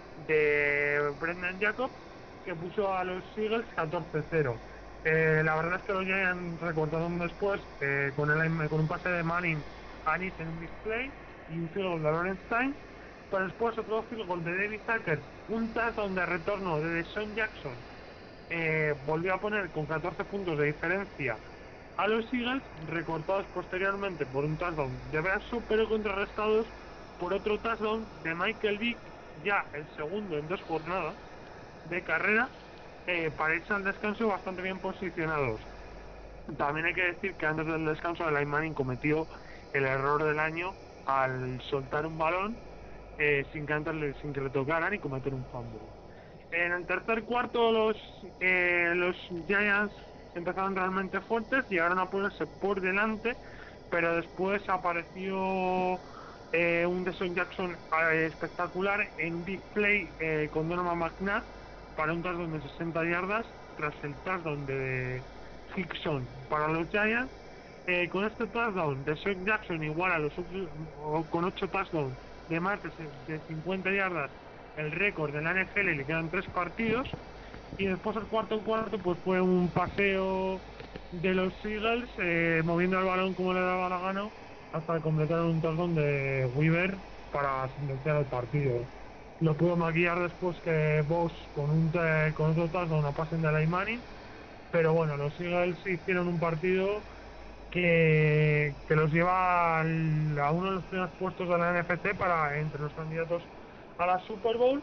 de Brendan Jacobs que puso a los Eagles catorce cero. Eh, la verdad es que los Giants recortaron después eh, con, el, con un pase de Manning a Nice en un display y un field goal de Lawrence Tynes, pero después otro field goal de David Tucker, un touchdown de retorno de Deshaun Jackson, eh, volvió a poner con catorce puntos de diferencia a los Eagles, recortados posteriormente por un touchdown de Bradshaw, pero contrarrestados por otro touchdown de Michael Vick, ya el segundo en dos jornadas de carrera, eh, para irse al descanso bastante bien posicionados. También hay que decir que antes del descanso Eli Manning cometió el error del año al soltar un balón eh, sin, que antes, sin que le tocaran y cometer un fumble. En el tercer cuarto los, eh, los Giants empezaron realmente fuertes, llegaron a ponerse por delante, pero después apareció eh, un Deshaun Jackson eh, espectacular en big play eh, con Donovan McNabb para un touchdown de sesenta yardas tras el touchdown de Hickson para los Giants. Eh, con este touchdown Deshaun Jackson igual a los otros, con ocho touchdowns de más de cincuenta yardas el récord de la N F L y le quedan tres partidos. Y después el cuarto en cuarto pues fue un paseo de los Eagles eh, moviendo el balón como le daba la gana hasta completar un touchdown de Weaver para sentenciar el partido. Lo pudo maquillar después que Boss con un con otro touchdown a pasen de Eli Manning, pero bueno, los Eagles hicieron un partido que, que los lleva al, a uno de los primeros puestos de la N F C para entre los candidatos a la Super Bowl.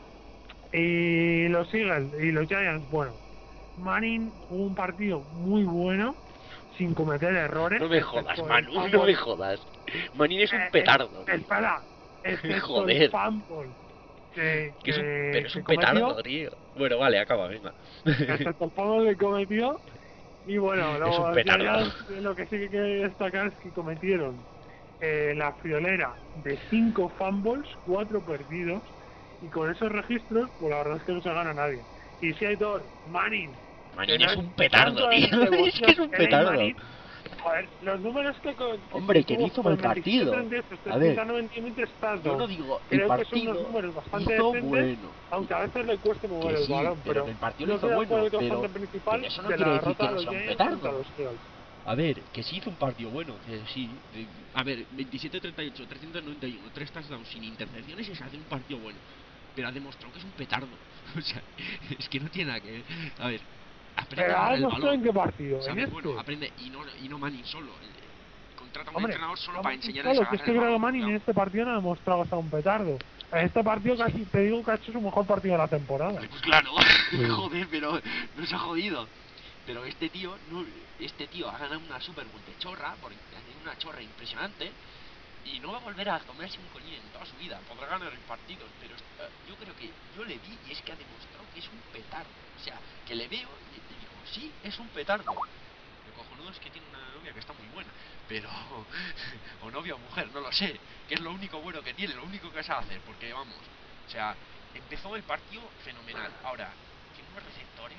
Y los Eagles y los Giants, bueno, Manning jugó un partido muy bueno sin cometer errores.
No me jodas, Manu, no me jodas. Manning es un petardo.
Eh, espera,
joder.
El fumble que,
que es un,
que,
pero es
que
un
cometió,
petardo, tío. Bueno, vale, acaba, venga.
Excepto el fumble que cometió. Y bueno,
es un petardo.
Giants, lo que sí que hay que destacar es que cometieron eh, la friolera de cinco fumbles, cuatro perdidos, y con esos registros, pues la verdad es que no se gana nadie. Y si hay dos, Manning.
Manning es un petardo, tío. Es que es un petardo.
Manning, joder, los números que... que
Hombre, que no hizo mal partido. A ver,
yo
no digo, el partido hizo bueno.
Aunque a veces le cueste mover el
sí,
balón,
pero,
pero
el partido lo hizo bueno, pero, pero eso no quiere decir que no sea un petardo.
A ver, que sí hizo un partido bueno, que sí. De, a ver, veintisiete treinta y ocho, trescientos noventa y uno, tres touchdowns sin intercepciones y se hace un partido bueno. Pero ha demostrado que es un petardo. O sea, es que no tiene nada que ver. A ver, aprende a el balón.
¿En qué partido?
¿Sabes?
¿En
Bueno,
este?
aprende y no, y no Manning solo. Contrata a un
Hombre,
entrenador solo
no,
para enseñar
claro,
a
que es que creo que Manning en este partido no ha demostrado hasta un petardo. En este partido casi te digo que ha hecho su mejor partido de la temporada.
Pues claro, joder, pero nos ha jodido. Pero este tío, no, este tío ha ganado una Super Bowl de chorra, porque ha tenido una chorra impresionante, y no va a volver a comerse un colín en toda su vida. Podrá ganar el partido, pero uh, yo creo que yo le vi y es que ha demostrado que es un petardo. O sea, que le veo y te digo, sí, es un petardo. Lo cojonudo es que tiene una novia que está muy buena, pero... o novia o mujer, no lo sé, que es lo único bueno que tiene, lo único que sabe hacer, porque vamos, o sea, empezó el partido fenomenal. Ahora, tiene unos receptores que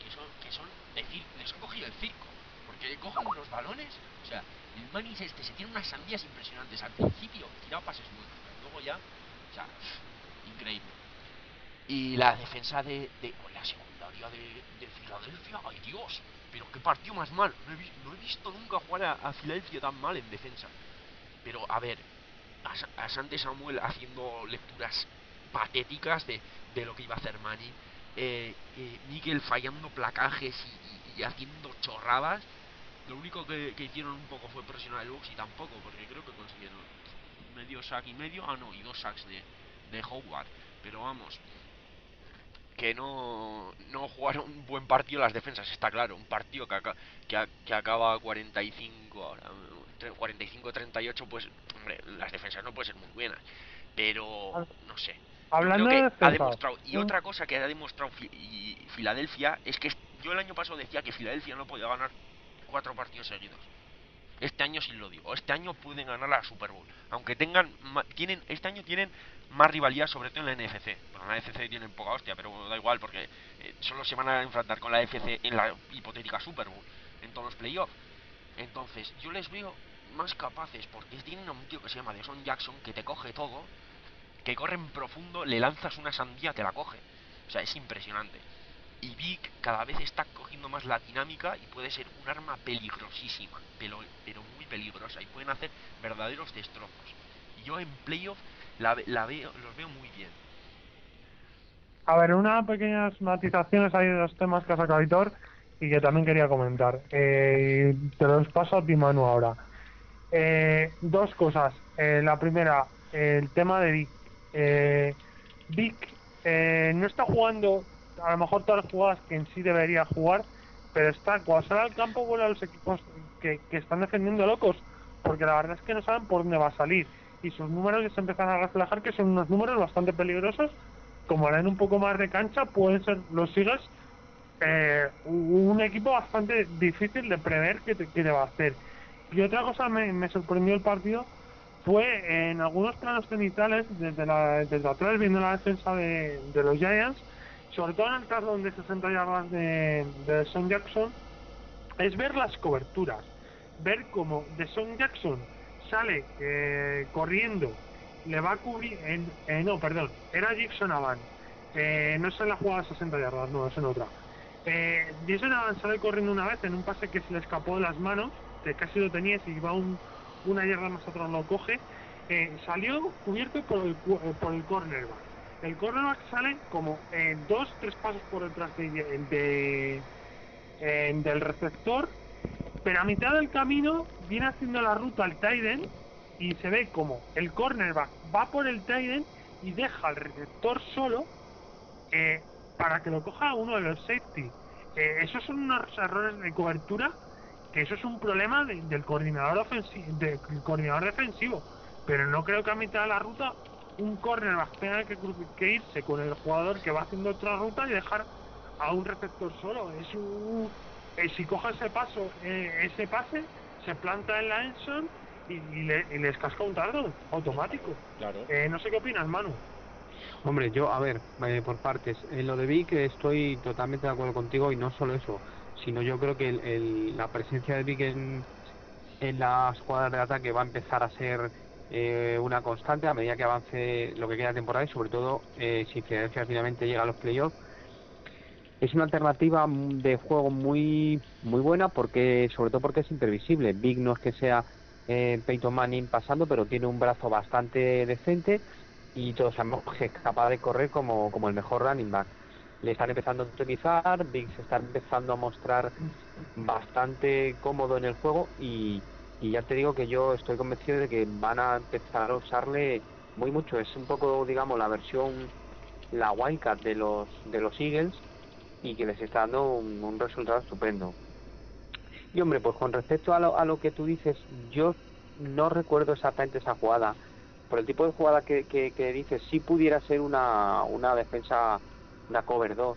que son, que son decir, les han cogido el circo, porque cogen unos balones, o sea, el Manis este se tiene unas sandías impresionantes al principio, tiraba pases buenos, pero luego ya, o sea, increíble. Y la defensa de, de oh, la secundaria de, de Filadelfia, ay Dios, pero qué partido más mal, no he, vi, no he visto nunca jugar a, a Filadelfia tan mal en defensa. Pero a ver, a, a Sante Samuel haciendo lecturas patéticas de, de lo que iba a hacer Manny, eh, eh, Miguel fallando placajes y, y, y haciendo chorradas. Lo único que, que hicieron un poco fue presionar el box y tampoco, porque creo que consiguieron medio sack y medio, ah no, y dos sacks de, de Howard. Pero vamos, que no, no jugaron un buen partido las defensas, está claro. Un partido que, aca que, que acaba cuarenta y cinco ahora, cuarenta y cinco treinta y ocho, pues hombre, las defensas no pueden ser muy buenas, pero no sé.
Hablando
yo creo
de
que ha
defensas,
demostrado, y
¿Mm?
otra cosa que ha demostrado fi y Filadelfia es que yo el año pasado decía que Filadelfia no podía ganar cuatro partidos seguidos. Este año sí lo digo, este año pueden ganar la Super Bowl, aunque tengan, tienen, este año tienen más rivalidad, sobre todo en la N F C. Bueno, en la N F C tienen poca hostia, pero da igual, porque eh, solo se van a enfrentar con la N F C en la hipotética Super Bowl, en todos los playoffs. Entonces, yo les veo más capaces, porque tienen un tío que se llama DeSean Jackson, que te coge todo, que corre en profundo, le lanzas una sandía, te la coge. O sea, es impresionante. Y Vic cada vez está cogiendo más la dinámica y puede ser un arma peligrosísima, pero, pero muy peligrosa, y pueden hacer verdaderos destrozos. Y yo en playoff la, la veo, los veo muy bien.
A ver, unas pequeñas matizaciones hay de los temas que ha sacado Aitor y que también quería comentar. Eh, te los paso a ti, Manu, ahora. Eh, dos cosas. Eh, la primera, el tema de Vic. Eh, Vic eh, no está jugando a lo mejor todas las jugadas que en sí debería jugar, pero está, cuando sale al campo, vuelve a los equipos que, que están defendiendo locos, porque la verdad es que no saben por dónde va a salir, y sus números ya se empiezan a reflejar que son unos números bastante peligrosos. Como le den un poco más de cancha, pueden ser los Eagles eh, un equipo bastante difícil de prever qué te, qué te va a hacer. Y otra cosa me, me sorprendió el partido fue en algunos planos cenitales desde, la, desde atrás, viendo la defensa de, de los Giants, sobre todo en el caso de sesenta yardas de, de DeSean Jackson, es ver las coberturas, ver cómo DeSean Jackson sale eh, corriendo, le va a cubrir, en, eh, no, perdón, era Jackson Avant, eh, no es en la jugada de sesenta yardas, no, es en otra. Eh, Jackson Avant sale corriendo una vez en un pase que se le escapó de las manos, que casi lo tenía, si iba un, una yarda más atrás lo coge, eh, salió cubierto por el, por el cornerback. El cornerback sale como eh, dos, tres pasos por detrás de, de, eh, del receptor, pero a mitad del camino viene haciendo la ruta al tight end y se ve como el cornerback va por el tight end y deja al receptor solo eh, para que lo coja uno de los safety. Eh, esos son unos errores de cobertura, que eso es un problema de, del coordinador ofensivo, del coordinador defensivo, pero no creo que a mitad de la ruta un cornerback tenga que, que irse con el jugador que va haciendo otra ruta y dejar a un receptor solo. Es un, eh, si coge ese paso, eh, ese pase, se planta en la endzone y, y, le, y les casca un tardo automático.
Claro.
Eh, no sé qué opinas, Manu.
Hombre, yo, a ver, eh, por partes. En lo de Vic estoy totalmente de acuerdo contigo, y no solo eso, sino yo creo que el, el, la presencia de Vic en, en las jugadas de ataque va a empezar a ser eh, una constante a medida que avance lo que queda de temporada, y sobre todo eh, si Filadelfia finalmente llega a los playoffs. Es una alternativa de juego muy muy buena, porque sobre todo porque es imprevisible. Vic no es que sea eh, Peyton Manning pasando, pero tiene un brazo bastante decente y todos sabemos que es capaz de correr como, como el mejor running back. Le están empezando a utilizar, Vic se está empezando a mostrar bastante cómodo en el juego, y, y ya te digo que yo estoy convencido de que van a empezar a usarle muy mucho. Es un poco, digamos, la versión, la wildcard de los de los Eagles, y que les está dando un, un resultado estupendo. Y hombre, pues con respecto a lo, a lo que tú dices, yo no recuerdo exactamente esa jugada. Por el tipo de jugada que, que, que dices, sí pudiera ser una, una defensa, una cover dos,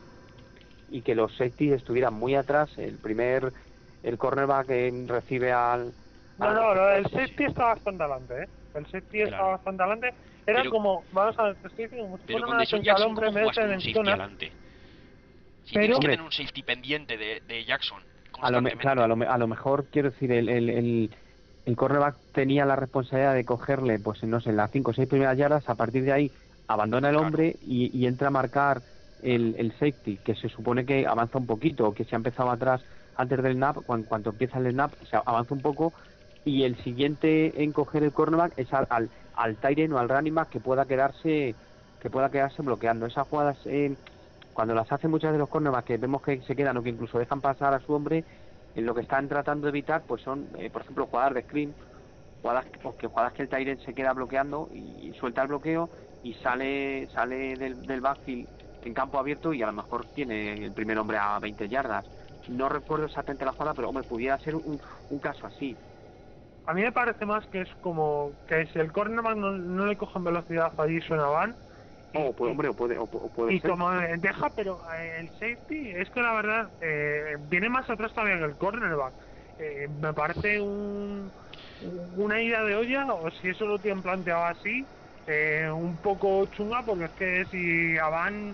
y que los safeties estuvieran muy atrás. El primer, el cornerback que recibe al...
No,
al
no, no, el safety está bastante adelante, ¿eh? El safety está
Claro.
bastante adelante. Era
Pero-
como, vamos a ver, te estoy diciendo, como si
Pero
fuera
con
una
DeSean
defensa al
Jackson,
hombre
¿cómo
en vez
jugas
de
con un
en
safety
zona.
adelante? Si
Pero,
tienes que
hombre,
tener un safety pendiente de, de Jackson
a lo me-
constantemente.
claro, a lo, me- a lo mejor, quiero decir, el, el, el, el cornerback tenía la responsabilidad de cogerle, pues no sé, en las cinco o seis primeras yardas, a partir de ahí abandona el
Claro,
hombre y, y entra a marcar
claro.
el, el safety, que se supone que avanza un poquito, o que se ha empezado atrás antes del snap, cuando, cuando empieza el snap, se avanza un poco, y el siguiente en coger el cornerback es al, al, al tight end o al running back que pueda quedarse que pueda quedarse bloqueando. Esas jugadas, eh, cuando las hacen muchas de los cornerbacks, que vemos que se quedan o que incluso dejan pasar a su hombre, en lo que están tratando de evitar pues son, eh, por ejemplo, jugadas de screen, jugadas, pues, que jugadas que el tight end se queda bloqueando y suelta el bloqueo y sale sale del, del backfield en campo abierto y a lo mejor tiene el primer hombre a veinte yardas. No recuerdo exactamente la jugada, pero hombre, pudiera ser un, un caso así.
a mí me parece más que es como que si el cornerback no, no le cogen velocidad allí suena van y,
O puede,
y,
hombre, o puede, o, pu- o puede
y
ser.
como eh, deja, pero eh, el safety es que la verdad eh, viene más atrás todavía que el cornerback. Eh, me parece un, una ida de olla, o si eso lo tienen planteado así, eh, un poco chunga, porque es que si a Van,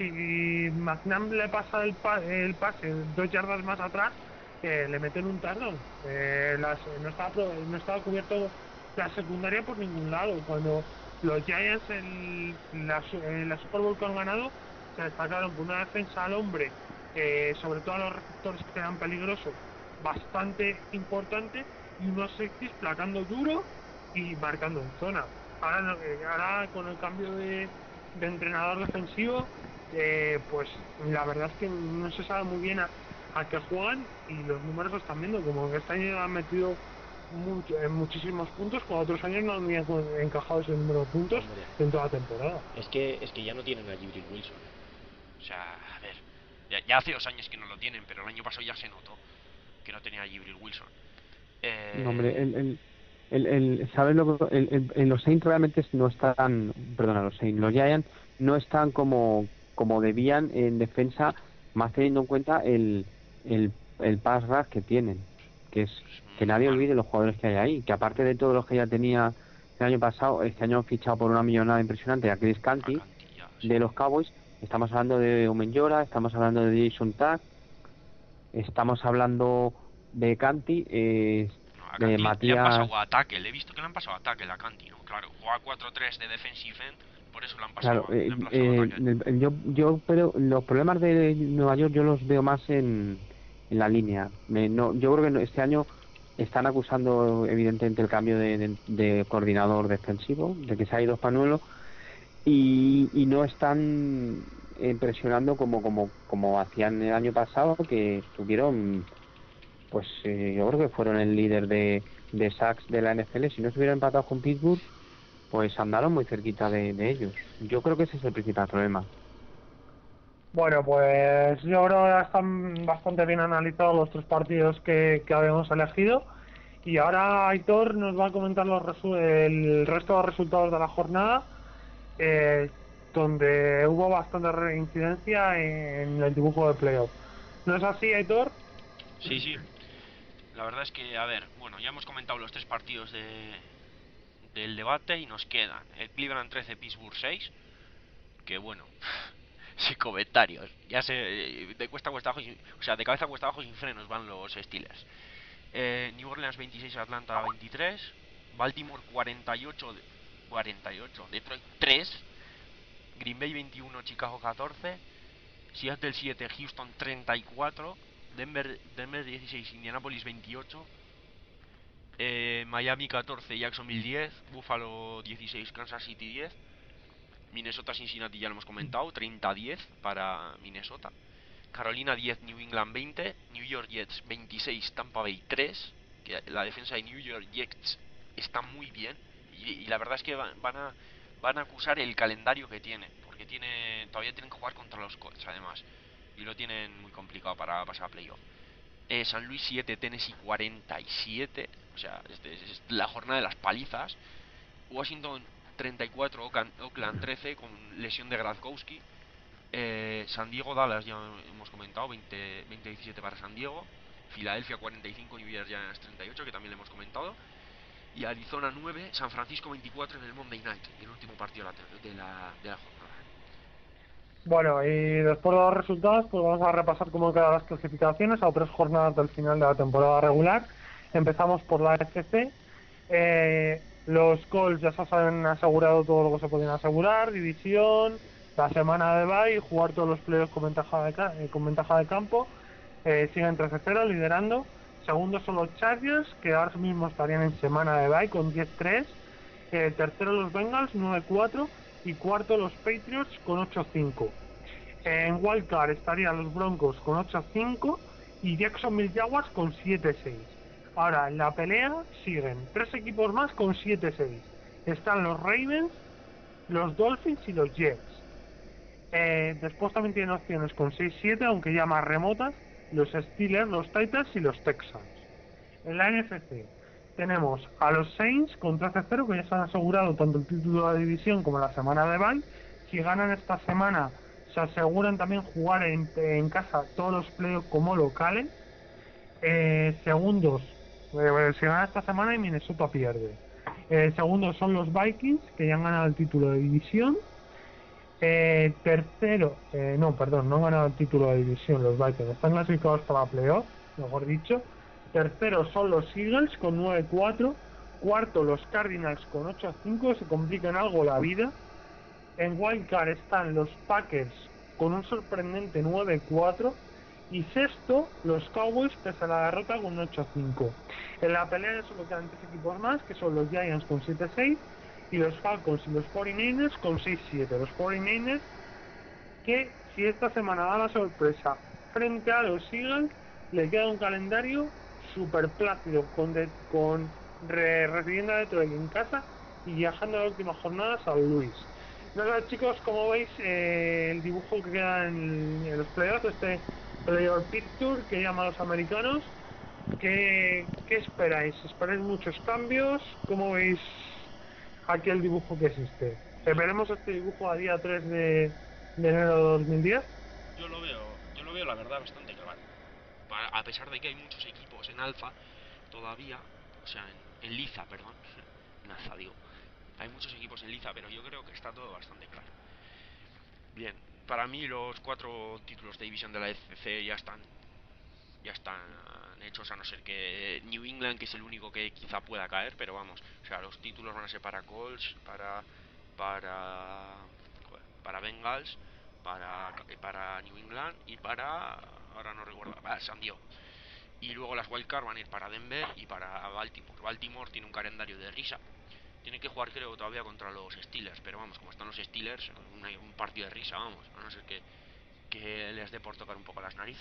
si McNabb le pasa el, pa el pase dos yardas más atrás, eh, le meten un tardón. Eh, las, no, estaba, no estaba cubierto la secundaria por ningún lado. Cuando los Giants en la, en la Super Bowl que han ganado se destacaron por una defensa al hombre, eh, sobre todo a los receptores que eran peligrosos, bastante importante, y unos safeties placando duro y marcando en zona. Ahora, no, eh, ahora con el cambio de, de entrenador defensivo, eh, pues la verdad es que no se sabe muy bien a, a qué juegan, y los números lo están viendo, como que este año han metido mucho, en muchísimos puntos, cuando otros años no habían encajado ese número de puntos
Hombre,
en toda la temporada.
es que, es que ya no tienen a Jibril Wilson. O sea, a ver, ya, ya hace dos años que no lo tienen, pero el año pasado ya se notó que no tenía a Jibril Wilson.
No, hombre,
Eh,
el, el, el, el, ¿sabes lo que- el, el- en los Saints realmente no están, perdona, los Saints, los Giants no están como, como debían en defensa, más teniendo en cuenta el, el, el pass rush que tienen, que es que
pues, muy
nadie
malo.
olvide los jugadores que hay ahí, que aparte de todos los que ya tenía el año pasado, este año han fichado por una millonada impresionante a Chris
A
Canty
Cantilla, sí.
de los Cowboys. Estamos hablando de Omenjora, estamos hablando de Jason Tack, estamos hablando de Canty, eh,
No, a
de
Canty le han
Matías.
pasado a ataque, le he visto que le han pasado a ataque a Canty, ¿no? Claro, juega cuatro tres de defensive end, por eso le han pasado,
Claro,
a- le
eh,
han pasado a
eh,
ataque.
el- el- yo, yo, pero los problemas de Nueva York yo los veo más en, en la línea. Me- no, yo creo que no- este año están acusando evidentemente el cambio de, de- de coordinador defensivo, de que se ha ido Spanuelo, y, y no están eh, presionando como, como, como hacían el año pasado, que estuvieron, pues eh, yo creo que fueron el líder de, de sacks de la N F L. Si no estuvieran empatados con Pittsburgh, pues andaron muy cerquita de, de ellos. Yo creo que ese es el principal problema.
Bueno, pues yo creo que ya están bastante bien analizados los tres partidos que, que habíamos elegido. Y ahora Aitor nos va a comentar los resu el resto de los resultados de la jornada, eh, donde hubo bastante reincidencia en el dibujo de playoff. ¿No es así, Aitor?
Sí, sí. La verdad es que, a ver, bueno, ya hemos comentado los tres partidos de, del debate y nos quedan el Cleveland trece, Pittsburgh seis, que bueno, sin comentarios, ya se de cuesta a cuesta abajo, sin- o sea, de cabeza a cuesta abajo sin frenos van los Steelers. Eh, New Orleans veintiséis, Atlanta veintitrés, Baltimore cuarenta y ocho, cuarenta y ocho, Detroit tres, Green Bay veintiuno, Chicago catorce, Seattle siete, Houston treinta y cuatro, Denver, Denver dieciséis, Indianapolis veintiocho, eh, Miami catorce, Jacksonville diez, Buffalo dieciséis, Kansas City diez, Minnesota Cincinnati ya lo hemos comentado, treinta a diez para Minnesota, Carolina diez, New England veinte, New York Jets veintiséis, Tampa Bay tres, que la defensa de New York Jets está muy bien, y, y la verdad es que van, van a van a acusar el calendario que tiene, porque tiene todavía tienen que jugar contra los Colts además, y lo tienen muy complicado para pasar a playoff. eh, San Luis siete, Tennessee cuarenta y siete, o sea, es, de- es la jornada de las palizas. Washington treinta y cuatro, Oakland, Oakland trece con lesión de Gradkowski. eh, San Diego Dallas ya hemos comentado, veinte a diecisiete para San Diego. Filadelfia cuarenta y cinco, New York Giants treinta y ocho, que también le hemos comentado. Y Arizona nueve, San Francisco veinticuatro en el Monday Night, el último partido de la, de la, de la jornada.
Bueno, y después de los resultados, pues vamos a repasar cómo quedan las clasificaciones a tres jornadas del final de la temporada regular. Empezamos por la A F C. Eh, los Colts ya se han asegurado todo lo que se podían asegurar, división, la semana de bye y jugar todos los playoffs con ventaja de, ca- eh, con ventaja de campo. Eh, siguen trece cero liderando. Segundos son los Chargers, que ahora mismo estarían en semana de bye con diez tres. Eh, tercero los Bengals, nueve cuatro. Y cuarto los Patriots con ocho cinco. En Wildcard estarían los Broncos con ocho cinco y Jacksonville Jaguars con siete seis. Ahora, en la pelea siguen tres equipos más con siete seis. Están los Ravens, los Dolphins y los Jets. Eh, después también tienen opciones con seis siete, aunque ya más remotas, los Steelers, los Titans y los Texans. En la N F C tenemos a los Saints con trece cero, que ya se han asegurado tanto el título de división como la semana de bye. Si ganan esta semana, se aseguran también jugar en, en casa todos los playoffs como locales. Eh, segundos, eh, si ganan esta semana y Minnesota pierde. Eh, segundos son los Vikings, que ya han ganado el título de división. Eh, tercero, eh, no, perdón, no han ganado el título de división los Vikings, están clasificados para playoff, mejor dicho. Tercero son los Eagles con nueve cuatro. Cuarto los Cardinals con ocho cinco, se complican algo la vida. En Wildcard están los Packers con un sorprendente nueve cuatro. Y sexto, los Cowboys pese a la derrota con ocho cinco. En la pelea solo quedan tres equipos más, que son los Giants con siete seis y los Falcons y los cuarenta y nueve ers con seis siete. Los cuarenta y nueve ers que, si esta semana da la sorpresa frente a los Eagles, le queda un calendario súper plácido, con, de, con re, recibiendo a Detroit en casa y viajando a la última jornada a San Luis. No sé, chicos, como veis eh, el dibujo que queda en, en los playoffs, este playoff picture que llaman los americanos. ¿Qué, ¿Qué esperáis? ¿Esperáis muchos cambios? ¿Cómo veis aquí el dibujo que existe? Eh, ¿Veremos este dibujo a día tres de, de enero de dos mil diez?
Yo lo veo, yo lo veo la verdad bastante claro. Pa- A pesar de que hay muchos equipos en alfa todavía, o sea, en, en liza, perdón, en alfa digo. Hay muchos equipos en liza, pero yo creo que está todo bastante claro. Bien, para mí los cuatro títulos de división de la F C ya están ya están hechos, a no ser que New England, que es el único que quizá pueda caer, pero vamos, o sea, los títulos van a ser para Colts, para para joder, para Bengals, para para New England y para, ahora no recuerdo, para San Diego. Y luego las wildcard van a ir para Denver y para Baltimore. Baltimore tiene un calendario de risa. Tiene que jugar, creo, todavía contra los Steelers, pero vamos, como están los Steelers, un, un partido de risa, vamos, a no ser que, que les dé por tocar un poco las narices.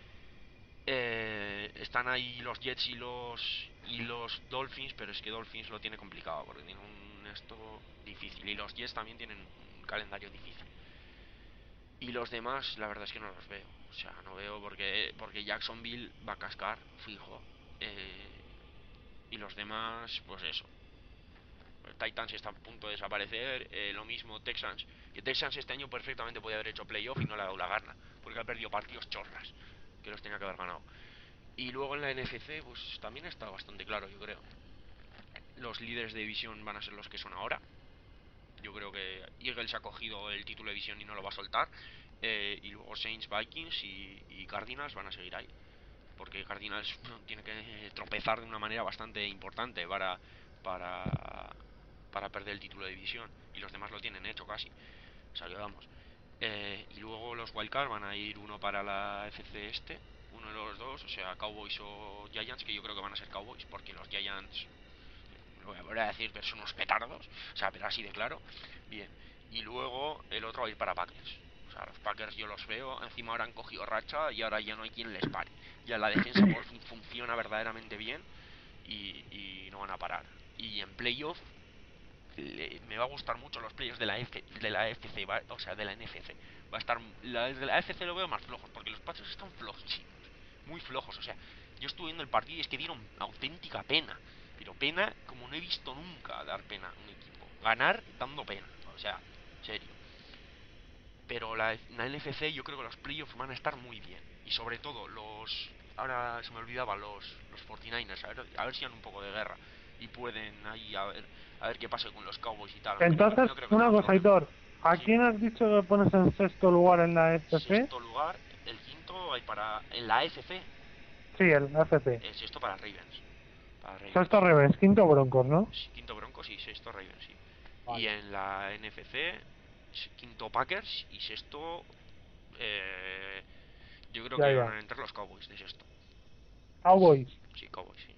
Eh, están ahí los Jets y los y los Dolphins, pero es que Dolphins lo tiene complicado porque tiene un esto difícil, y los Jets también tienen un calendario difícil. Y los demás, la verdad es que no los veo. O sea, no veo porque porque Jacksonville va a cascar fijo. Eh, y los demás, pues eso. Titans está a punto de desaparecer. Eh, lo mismo Texans. Que Texans este año perfectamente podía haber hecho playoff y no le ha dado la gana. Porque ha perdido partidos chorras. Que los tenía que haber ganado. Y luego en la N F C, pues también está bastante claro, yo creo. Los líderes de división van a ser los que son ahora. Yo creo que Eagles ha cogido el título de división y no lo va a soltar. Eh, y luego Saints, Vikings y, y Cardinals van a seguir ahí. Porque Cardinals tiene que tropezar de una manera bastante importante para, para, para perder el título de división. Y los demás lo tienen hecho casi. O sea que vamos. Eh, y luego los wildcards van a ir uno para la F C este, uno de los dos, o sea, Cowboys o Giants, que yo creo que van a ser Cowboys, porque los Giants, lo voy a decir, pero son unos petardos, o sea, pero así de claro. Bien, y luego el otro va a ir para Packers. O sea, los Packers yo los veo, encima ahora han cogido racha y ahora ya no hay quien les pare. Ya la defensa por fin funciona verdaderamente bien y, y no van a parar. Y en playoff le, me va a gustar mucho los playoffs de la F, de la F C, ¿va? O sea, de la N F C. Va a estar, la, de la F C lo veo más flojos, porque los Patriots están flojísimos, muy flojos. O sea, yo estuve viendo el partido y es que dieron auténtica pena, pero pena como no he visto nunca dar pena a un equipo. Ganar dando pena, o sea, serio. Pero la, la N F C yo creo que los playoffs van a estar muy bien. Y sobre todo los, ahora se me olvidaba, los, los cuarenta y nueve ers, a ver, a ver si han un poco de guerra y pueden ahí a ver a ver qué pasa con los Cowboys y tal. Aunque no,
Entonces,
no creo que
una
tengan
cosa,
problema.
Aitor. ¿A quién has dicho que pones en sexto lugar en la A F C?
Sexto lugar, el quinto hay para... En la A F C,
Sí, el A F C.
el sexto para Ravens. Para Ravens.
Sexto Ravens, quinto Broncos, ¿no?
Sí, quinto Broncos y sexto Ravens, sí.
Vale.
Y en la N F C, s- quinto Packers y sexto... Eh, yo creo
Ya,
que
ya.
van a entrar los Cowboys de sexto.
Cowboys.
Sí, Cowboys, sí.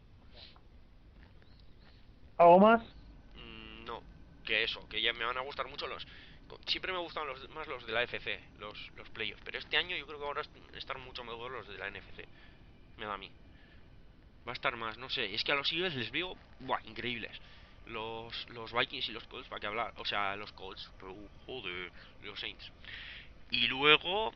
¿Algo más?
Mm, no, que eso, que ya me van a gustar mucho los... Siempre me gustan los, más los de la A F C, los, los playoffs, pero este año yo creo que ahora están mucho mejor los de la N F C. Me da a mí. Va a estar más, no sé, es que a los Eagles les veo, buah, increíbles. Los, los Vikings y los Colts, ¿para qué hablar? O sea, los Colts, pero joder, los Saints. Y luego,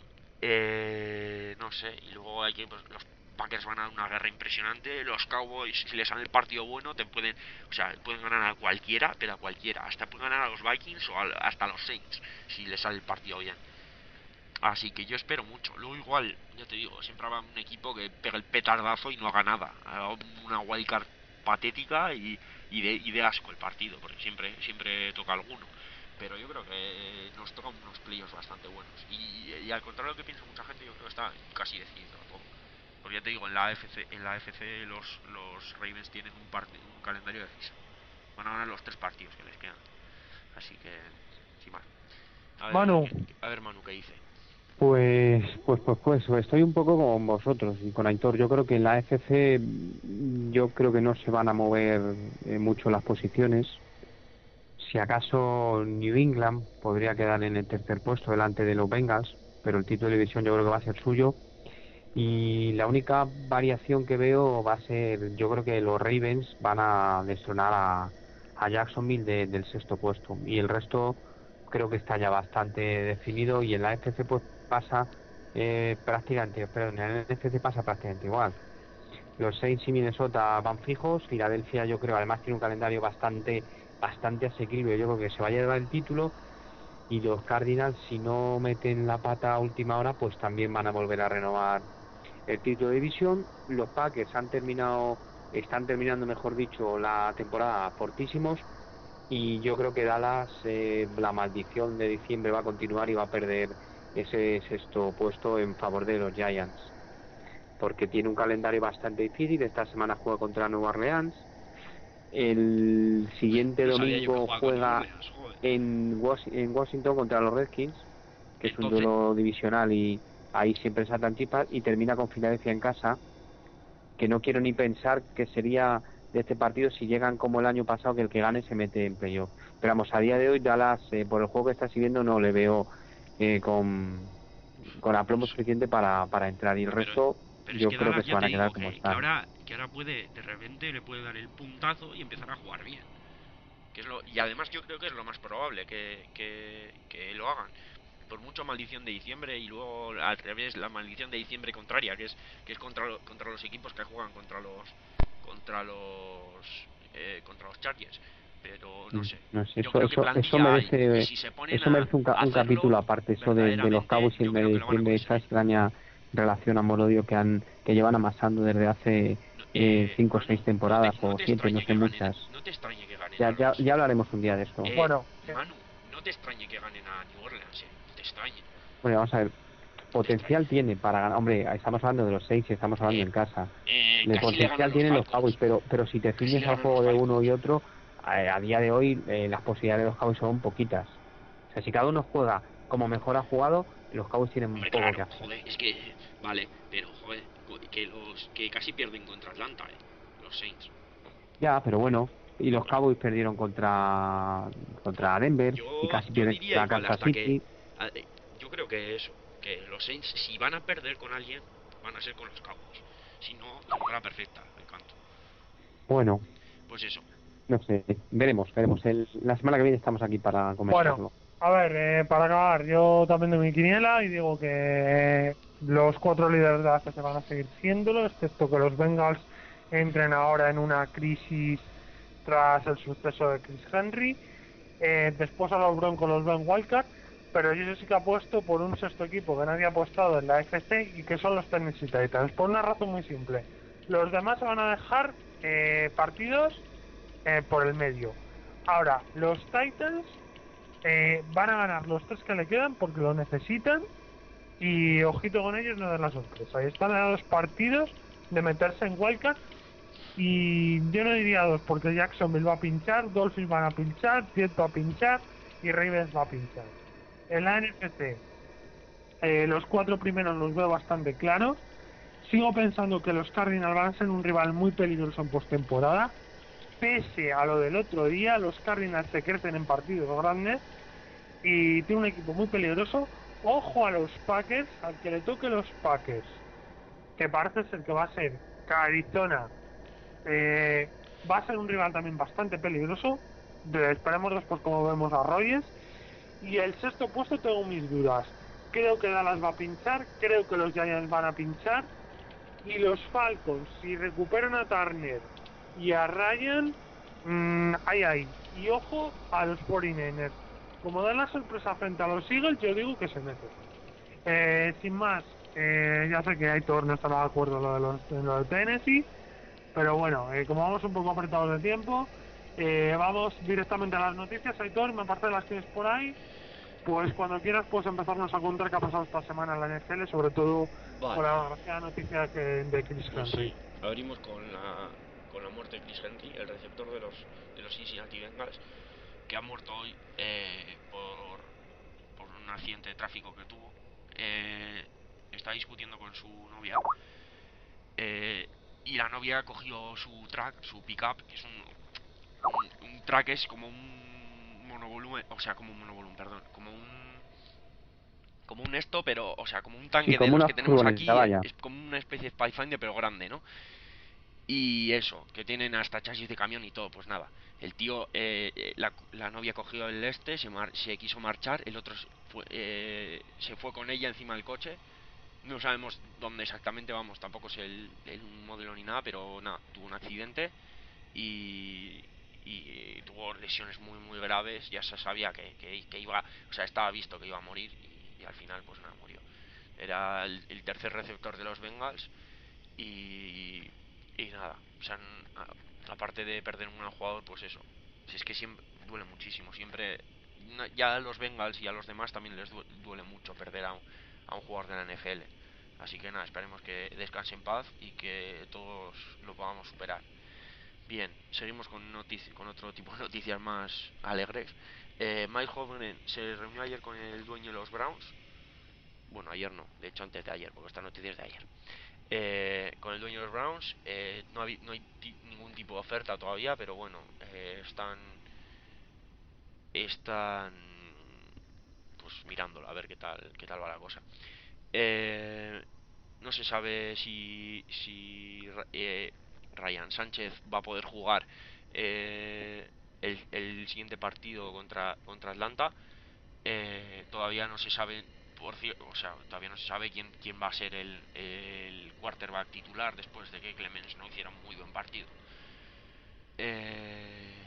eh, no sé, y luego hay que, pues, los Packers van a dar una guerra impresionante. Los Cowboys, si les sale el partido bueno, te pueden, o sea, pueden ganar a cualquiera, pero a cualquiera. Hasta pueden ganar a los Vikings o a, hasta a los Saints, si les sale el partido bien. Así que yo espero mucho. Luego igual, ya te digo, siempre habrá un equipo que pega el petardazo y no haga nada. Haga una wildcard patética y, y, de, y de asco el partido, porque siempre, siempre toca alguno. Pero yo creo que nos tocan unos playoffs bastante buenos. Y, y al contrario de lo que piensa mucha gente, yo creo que está casi decidido todo. Porque ya te digo, en la A F C, en la A F C los, los Ravens tienen un, part, un calendario de risa. Van a ganar los tres partidos que les quedan. Así que, sin más. A ver,
Manu.
¿qué- a ver Manu, ¿qué dice?
Pues, pues, pues, pues, estoy un poco con vosotros y con Aitor. Yo creo que en la A F C, mm, yo creo que no se van a mover eh, mucho las posiciones. Si acaso New England podría quedar en el tercer puesto delante de los Bengals, pero el título de división yo creo que va a ser suyo. Y la única variación que veo va a ser, yo creo que los Ravens van a destronar a, a Jacksonville de- del sexto puesto. Y el resto creo que está ya bastante definido. Y en la N F C pues pasa eh, prácticamente, perdón, en la N F C pasa prácticamente igual. Los Saints y Minnesota van fijos. Filadelfia yo creo además tiene un calendario bastante bastante asequible. Yo creo que se va a llevar el título. Y los Cardinals, si no meten la pata a última hora, pues también van a volver a renovar el título de división. Los Packers han terminado, están terminando, mejor dicho, la temporada fortísimos. Y yo creo que Dallas, eh, la maldición de diciembre va a continuar y va a perder ese sexto puesto en favor de los Giants. Porque tiene un calendario bastante difícil. Esta semana juega contra Nueva Orleans. El siguiente
No sabía yo que
domingo
jugaba con
juega
Orleans, joder.
en, Was- en Washington contra los Redskins, que es un
Entonces-
duelo divisional y ahí siempre saltan chispas, y termina con Filadelfia en casa, que no quiero ni pensar que sería de este partido si llegan como el año pasado, que el que gane se mete en playoff. Pero vamos, a día de hoy Dallas, eh, por el juego que está siguiendo, no le veo eh, con, con aplomo suficiente para, para entrar, y el
Pero-
resto
Pero
yo
es que
creo
Dallas,
que se
ya
van
te
a quedar
digo,
como
que, que
están.
ahora, que ahora puede, de repente le puede dar el puntazo y empezar a jugar bien. Que es lo, y además yo creo que es lo más probable que, que, que lo hagan. Por mucho maldición de diciembre y luego al revés la maldición de diciembre contraria, que es que es contra, lo- contra los equipos que juegan contra los contra los eh, contra los Chargers. Pero no sé.
No sé,
Yo
eso,
creo que
eso, eso
plantilla hay,
merece,
y si se ponen
eso
a,
merece un, ca-
a
un
hacerlo
capítulo aparte, eso de, de los
verdaderamente,
Cabos y el
yo
mes
creo
de
que lo van a
diciembre, esa
conseguir.
extraña relación amor-odio que han que llevan amasando desde hace
No,
eh,
eh,
cinco o
Manu,
seis
no
temporadas
te, no
o
te
siete, no
extrañe
sé,
que ganen,
muchas.
no te extrañe que ganen
Ya,
a
ya,
los,
ya hablaremos un día de esto.
eh,
Bueno, eh.
Manu, no te extrañe que ganen a New Orleans, eh, no te extrañe.
Bueno, vamos a ver, potencial tiene para ganar. Hombre, estamos hablando de los seis y estamos hablando
Eh,
en casa.
Eh,
De
casi le ganan
potencial
los
tienen los
Falcons.
Cowboys, pero pero si te
Casi
ciñes
le
al
ganan
juego
los
de
Falcons.
uno y otro, a, a día de hoy eh, las posibilidades de los Cowboys son poquitas. O sea, si cada uno juega como mejor ha jugado, los Cowboys tienen
Hombre,
poco
claro,
que hacer.
joder, es que, vale, pero joder, que los que casi pierden contra Atlanta, eh, los Saints.
Ya, pero bueno, y los Cowboys perdieron contra contra Denver
Yo,
y casi
yo
pierden
diría
contra
igual
Kansas
hasta
City.
que, a- eh, yo creo que eso, que los Saints si van a perder con alguien, van a ser con los Cowboys. Si no, la jugada perfecta, me encanta.
Bueno,
Pues eso.
no sé, veremos, veremos. El, la semana que viene estamos aquí para comentarlo.
Bueno, a ver, eh, para acabar, yo también doy mi quiniela y digo que los cuatro líderes de la A F C van a seguir siéndolo, excepto que los Bengals entren ahora en una crisis tras el suceso de Chris Henry. Eh, después a los Broncos los ven wildcard, pero yo sí que apuesto por un sexto equipo que nadie ha apostado en la A F C y que son los Tennessee Titans, por una razón muy simple. Los demás se van a dejar eh, partidos eh, por el medio. Ahora, los Titans Eh, van a ganar los tres que le quedan porque lo necesitan y ojito con ellos, no den la sorpresa. Ahí están a dos partidos de meterse en wildcard y yo no diría dos porque Jacksonville va a pinchar, Dolphins van a pinchar, Jets va a pinchar y Ravens va a pinchar. En la N F C eh, los cuatro primeros los veo bastante claros. Sigo pensando que los Cardinals van a ser un rival muy peligroso en postemporada. Pese a lo del otro día, los Cardinals se crecen en partidos grandes y tiene un equipo muy peligroso. Ojo a los Packers, al que le toque los Packers, que parece ser que va a ser Arizona, eh, va a ser un rival también bastante peligroso. De, esperemos después cómo vemos a Rogers. Y el sexto puesto tengo mis dudas. Creo que Dallas va a pinchar, creo que los Giants van a pinchar. Y los Falcons, si recuperan a Turner y a Ryan, mmm, ahí ahí. Y ojo a los cuarenta y nueve ers. Como dan la sorpresa frente a los Eagles, yo digo que se mete. Eh, sin más, eh, ya sé que Aitor no estará de acuerdo en lo de, los, en lo de Tennessee, pero bueno, eh, como vamos un poco apretados de tiempo, eh, vamos directamente a las noticias. Aitor, me parece que las tienes por ahí. Pues cuando quieras puedes empezarnos a contar qué ha pasado esta semana en la N F L, sobre todo
Vale.
con la desgraciada noticia que, de Chris
Pues
Henry.
sí, abrimos con la, con la muerte de Chris Henry, el receptor de los, de los Cincinnati Bengals, que ha muerto hoy eh, por, por un accidente de tráfico que tuvo. Eh, está discutiendo con su novia eh, y la novia cogió su track, su pickup, que es un, un, un track es como un monovolumen, o sea, como un monovolumen, perdón, como un como un esto, pero, o sea, como un tanque
Sí,
de
como
los
una
que tenemos
furgoneta,
aquí, eh,
vaya.
es como una especie de Pathfinder, pero grande, ¿no? Y eso, que tienen hasta chasis de camión y todo, pues nada. El tío, eh, eh, la, la novia cogió el este, se, mar, se quiso marchar, el otro fue, eh, se fue con ella encima del coche. No sabemos dónde exactamente, vamos, tampoco es el, el modelo ni nada, pero nada, tuvo un accidente y, y tuvo lesiones muy muy graves. Ya se sabía que, que, que iba, o sea, estaba visto que iba a morir y, y al final pues nada, murió. Era el, el tercer receptor de los Bengals y, y nada, o sea, a, aparte de perder un gran jugador, pues eso, si es que siempre duele muchísimo, siempre, ya a los Bengals y a los demás también les duele mucho perder a un, a un jugador de la N F L. Así que nada, esperemos que descanse en paz y que todos lo podamos superar. Bien, seguimos con, notici- con otro tipo de noticias más alegres. Eh, Mike Hovland se reunió ayer con el dueño de los Browns. Bueno, ayer no, de hecho antes de ayer, porque esta noticia es de ayer. Eh, con el dueño de los Browns, eh, no, hay, no hay ti- ningún tipo de oferta todavía, pero bueno, eh, están están pues mirándolo a ver qué tal qué tal va la cosa. Eh, no se sabe si si eh, Ryan Sánchez va a poder jugar eh, el, el siguiente partido contra contra Atlanta. Eh, todavía no se sabe, por o sea, todavía no se sabe quién quién va a ser el, el quarterback titular después de que Clemens no hiciera un muy buen partido. Eh,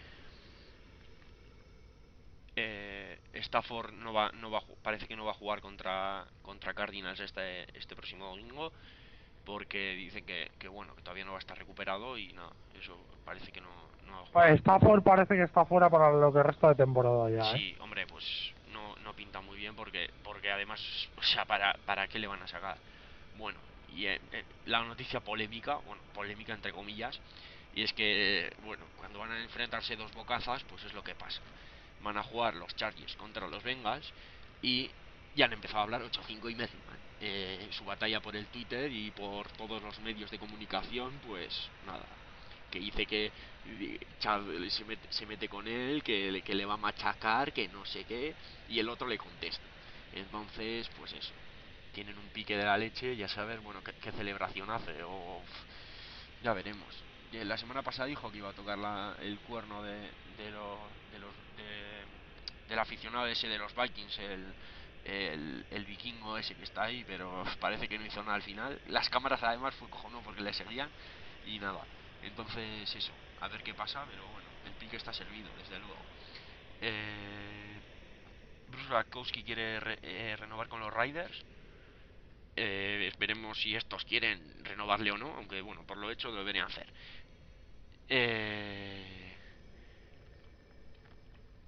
eh, Stafford no va, no va, parece que no va a jugar contra contra Cardinals este este próximo domingo porque dicen que, que bueno, que todavía no va a estar recuperado y nada, eso parece que no, no va a jugar.
Stafford parece que está fuera para lo que resta de temporada ya, ¿eh?
Sí, hombre, pues no, no pinta muy bien porque porque además, o sea, ¿para, para qué le van a sacar? Bueno, y eh, eh, la noticia polémica, bueno, polémica entre comillas, y es que, eh, bueno, cuando van a enfrentarse dos bocazas, pues es lo que pasa. Van a jugar los Chargers contra los Bengals y ya han empezado a hablar ocho cinco y medio. Eh, su batalla por el Twitter y por todos los medios de comunicación, pues nada, que dice que Chad se mete, se mete con él, que, que le va a machacar, que no sé qué, y el otro le contesta. Entonces, pues eso, tienen un pique de la leche, ya sabes, bueno, qué, qué celebración hace, o ya veremos. La semana pasada dijo que iba a tocar la, el cuerno de, de, lo, de los de, del aficionado ese de los Vikings, el, el, el vikingo ese que está ahí, pero parece que no hizo nada al final. Las cámaras además fue cojonudo porque le seguían y nada. Entonces eso, a ver qué pasa, pero bueno, el pique está servido, desde luego. Eh, Bruce Rakowski quiere re, eh, renovar con los Riders. Eh, veremos si estos quieren renovarle o no, aunque bueno, por lo hecho lo deberían hacer. Eh,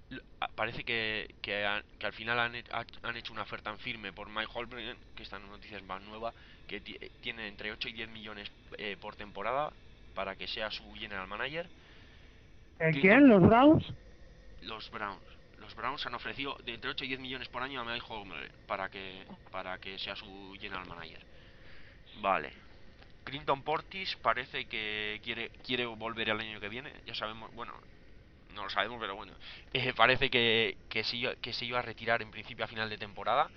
l- a- parece que, que, han- que al final han, he- ha- han hecho una oferta en firme por Mike Holmgren, que esta noticia es más nueva, que ti- tiene entre ocho y diez millones eh, por temporada para que sea su general manager.
¿Eh,
Clinton,
¿Quién? ¿Los Browns?
los Browns. Los Browns han ofrecido de entre ocho y diez millones por año a Mike Holmgren para que, para que sea su general manager. Vale. Clinton Portis parece que quiere, quiere volver el año que viene. Ya sabemos, bueno, no lo sabemos, pero bueno. Eh, parece que, que, se iba, que se iba a retirar en principio a final de temporada.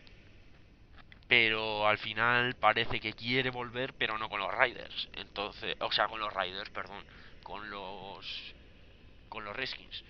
Pero al final parece que quiere volver, pero no con los Riders. Entonces, o sea, con los Riders, perdón. Con los. Con los Redskins.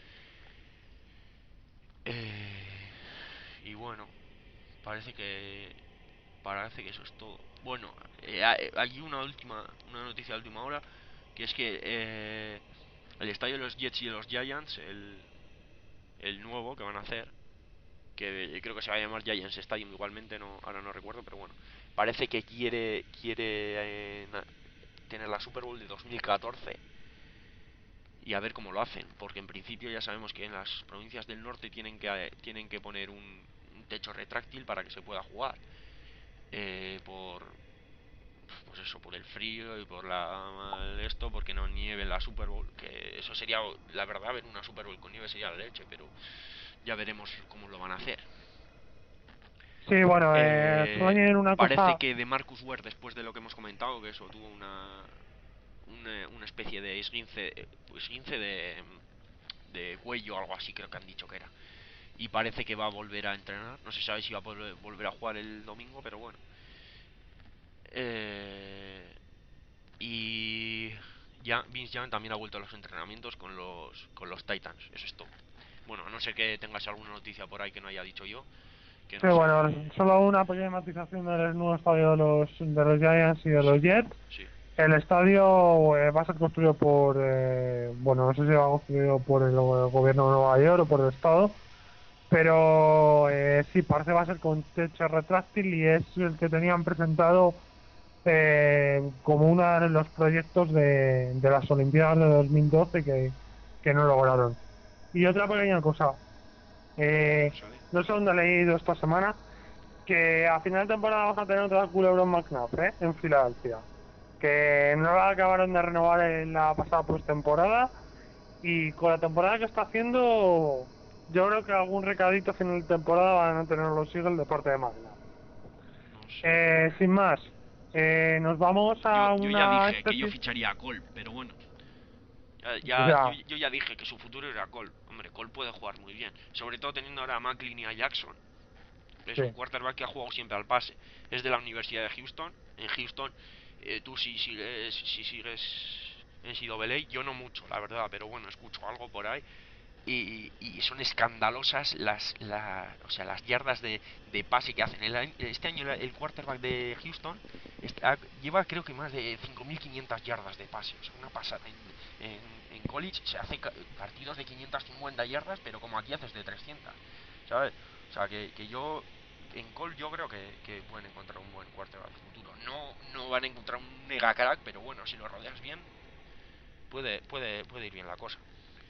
Eh, y bueno, parece que. Parece que eso es todo. Bueno, eh, hay una última. Una noticia de última hora. Que es que eh, el estadio de los Jets y de los Giants, el, el nuevo que van a hacer, que creo que se va a llamar Giants Stadium igualmente, no, ahora no recuerdo, pero bueno, parece que quiere quiere eh, tener la Super Bowl de dos mil catorce y a ver cómo lo hacen, porque en principio ya sabemos que en las provincias del norte tienen que eh, tienen que poner un, un techo retráctil para que se pueda jugar, eh, por pues eso, por el frío y por la esto, porque no nieve en la Super Bowl, que eso sería, la verdad, ver una Super Bowl con nieve sería la leche, pero ya veremos cómo lo van a hacer.
Sí, bueno, eh, solo
Eh,
añadir una
parece
cosa.
que de Marcus Ware, después de lo que hemos comentado, que eso tuvo una una, una especie de esguince, esguince de, de cuello o algo así, creo que han dicho que era. Y parece que va a volver a entrenar. No se sabe si va a volver, volver a jugar el domingo, pero bueno. Eh, y ya Vince Young también ha vuelto a los entrenamientos con los con los Titans. Eso es todo. Bueno, a no ser que tengas alguna noticia por ahí que no haya dicho yo, que
Sí,
no sé.
bueno, solo una pequeña matización del nuevo estadio de los, de los Giants y de
Sí,
los Jets.
sí.
El estadio eh, va a ser construido por, eh, bueno, no sé si va a construido por el, go- gobierno de Nueva York o por el estado, pero eh, sí, parece va a ser con techo retráctil y es el que tenían presentado eh, como uno de los proyectos de, de las Olimpiadas de dos mil doce que, que no lograron. Y otra pequeña cosa, eh,
¿Sale?
no sé dónde he leído esta semana, que a final de temporada vamos a tener otra Culebrón McNabb, ¿eh? En Filadelfia. Que no la acabaron de renovar en la pasada postemporada y con la temporada que está haciendo, yo creo que algún recadito a final de temporada van a tener los Eagles de parte de McNabb.
No sé.
Eh, sin más, eh, nos vamos
Yo,
a
yo ya
una
dije que yo
especie...
ficharía a Cole, pero bueno. Ya, ya- yo,
Ya,
yo ya dije que su futuro era Cole. Hombre, Cole puede jugar muy bien. Sobre todo teniendo ahora a Macklin y a Jackson. Es un
sí.
quarterback que ha jugado siempre al pase. Es de la Universidad de Houston. En Houston, eh, tú si sigues, si sigues en N C A A, yo no mucho, la verdad, pero bueno, escucho algo por ahí. Y, y son escandalosas las, la, o sea, las yardas de, de pase que hacen. El año- este año el, el quarterback de Houston está- lleva creo que más de cinco mil quinientas yardas de pase. O sea, una pasada. En, en, en college se hace ca- partidos de quinientas cincuenta yardas, pero como aquí haces de trescientas, ¿sabes? O sea, que, que yo en Cole yo creo que, que pueden encontrar un buen quarterback futuro. No, no van a encontrar un mega crack, pero bueno, si lo rodeas bien, puede, puede, puede ir bien la cosa.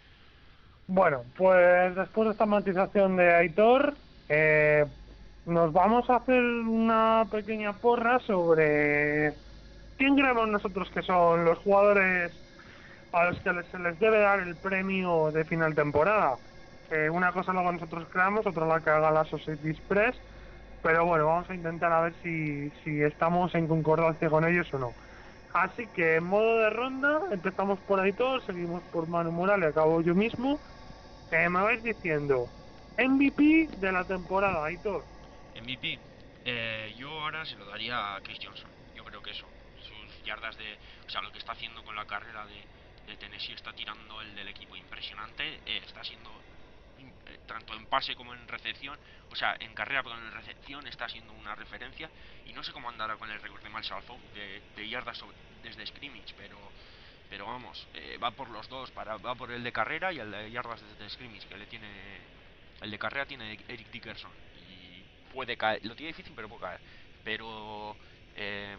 Bueno, pues después de esta matización de Aitor, eh, nos vamos a hacer una pequeña porra sobre quién creemos nosotros que son los jugadores a los que les- se les debe dar el premio de final temporada. Eh, una cosa luego nosotros creamos, otra la que haga la Society Express, pero bueno, vamos a intentar a ver si, si estamos en concordancia con ellos o no. Así que en modo de ronda, empezamos por Aitor, seguimos por Manu Morales, acabo yo mismo. Eh, me vais diciendo, M V P de la temporada, Aitor.
M V P, eh, yo ahora se lo daría a Chris Johnson. Yo creo que eso, sus yardas de, o sea, lo que está haciendo con la carrera de, de Tennessee, está tirando el del equipo impresionante, eh, está siendo eh, tanto en pase como en recepción, o sea, en carrera pero en recepción está siendo una referencia, y no sé cómo andará con el récord de Marshall Faulk de, de yardas sobre, desde scrimmage, pero pero vamos, eh, va por los dos, para, va por el de carrera y el de yardas desde scrimmage, que le tiene, el de carrera tiene Eric Dickerson y puede caer, lo tiene difícil pero puede caer, pero eh,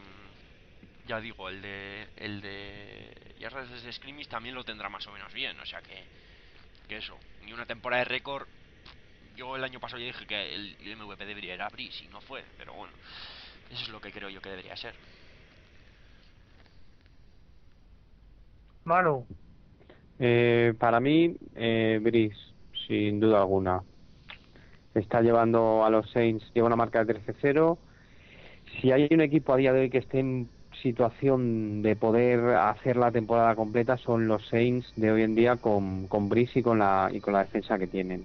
ya digo, el de el de yardas desde scrimmage también lo tendrá más o menos bien, o sea que, que eso, Y una temporada de récord, yo el año pasado ya dije que el, el M V P debería ir a Brice y no fue, pero bueno, eso es lo que creo yo que debería ser.
Manu,
Eh, para mí, eh, Brice, sin duda alguna. Está llevando a los Saints, lleva una marca de trece cero. Si hay un equipo a día de hoy que esté en situación de poder hacer la temporada completa, son los Saints de hoy en día con, con Brice y con la y con la defensa que tienen.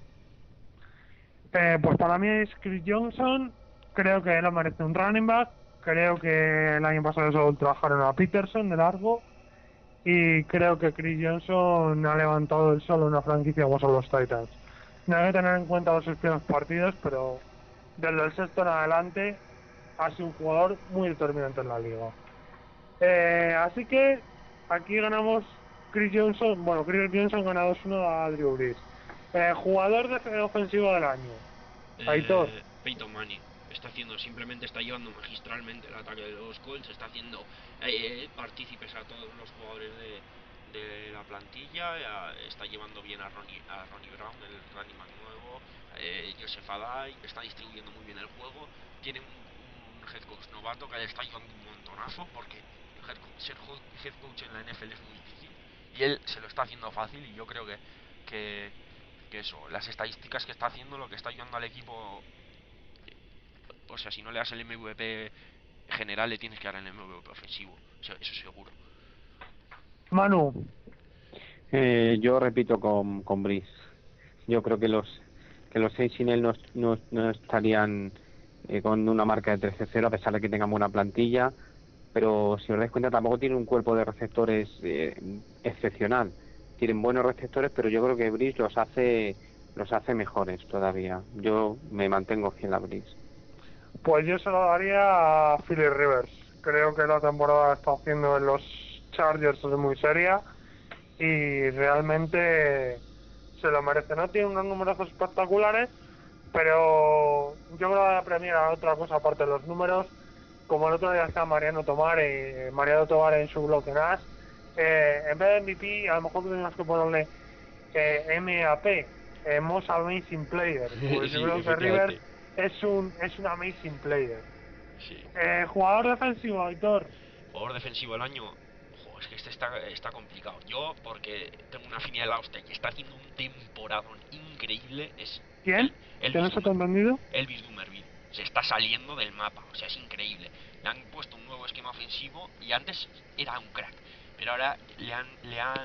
eh, pues para mí es Chris Johnson, creo que no merece un running back, creo que el año pasado solo trabajaron a Peterson de largo, y creo que Chris Johnson ha levantado el solo una franquicia como son los Titans. No hay que tener en cuenta los primeros partidos, pero desde el sexto en adelante ha sido un jugador muy determinante en la liga. Eh, así que aquí ganamos Chris Johnson, bueno, Chris Johnson gana dos uno a Drew Brees. Eh, jugador de ofensivo del año, Aitor.
Eh, Peyton Manning está haciendo, simplemente está llevando magistralmente el ataque de los Colts, está haciendo eh, partícipes a todos los jugadores de, de la plantilla, eh, está llevando bien a Ronnie, a Ronnie Brown, el running back nuevo, eh, Joseph Adai, está distribuyendo muy bien el juego, tiene un, un head coach novato que le está ayudando un montonazo, porque head coach, ser head coach en la N F L es muy difícil, y él se lo está haciendo fácil, y yo creo que, que que eso, las estadísticas que está haciendo, lo que está ayudando al equipo, o sea, si no le das el M V P general, le tienes que dar el M V P ofensivo, eso, eso seguro.
Manu.
Eh, yo repito con, con Brice. Yo creo que los que los seis sin él no, no, no estarían eh, con una marca de trece cero, a pesar de que tengan buena plantilla, pero si os dais cuenta tampoco tiene un cuerpo de receptores eh, excepcional. Tienen buenos receptores, pero yo creo que Brice los hace los hace mejores todavía. Yo me mantengo fiel a Brice.
Pues yo se lo daría a Philly Rivers. Creo que la temporada que está haciendo en los Chargers es muy seria y realmente se lo merece. No tiene unos números espectaculares, pero yo creo que va a premiar a otra cosa aparte de los números, como el otro día está Mariano Tomar, eh, Mariano Tomar en su blog en As. Eh, en vez de M V P, a lo mejor tenemos que ponerle eh, M A P, eh, Most Amazing Player, pues
Sí,
yo creo que Rivers es un es un amazing player.
Sí.
Eh, jugador defensivo, Aitor.
Jugador defensivo del año, ojo, es que este está, está complicado. Yo, porque tengo una afinidad de la hostia y está haciendo un temporadón increíble, es
¿Quién?
el,
¿Que no se te ha entendido?
Elvis Dumerville. Se está saliendo del mapa, o sea, es increíble. Le han puesto un nuevo esquema ofensivo y antes era un crack, pero ahora le han le han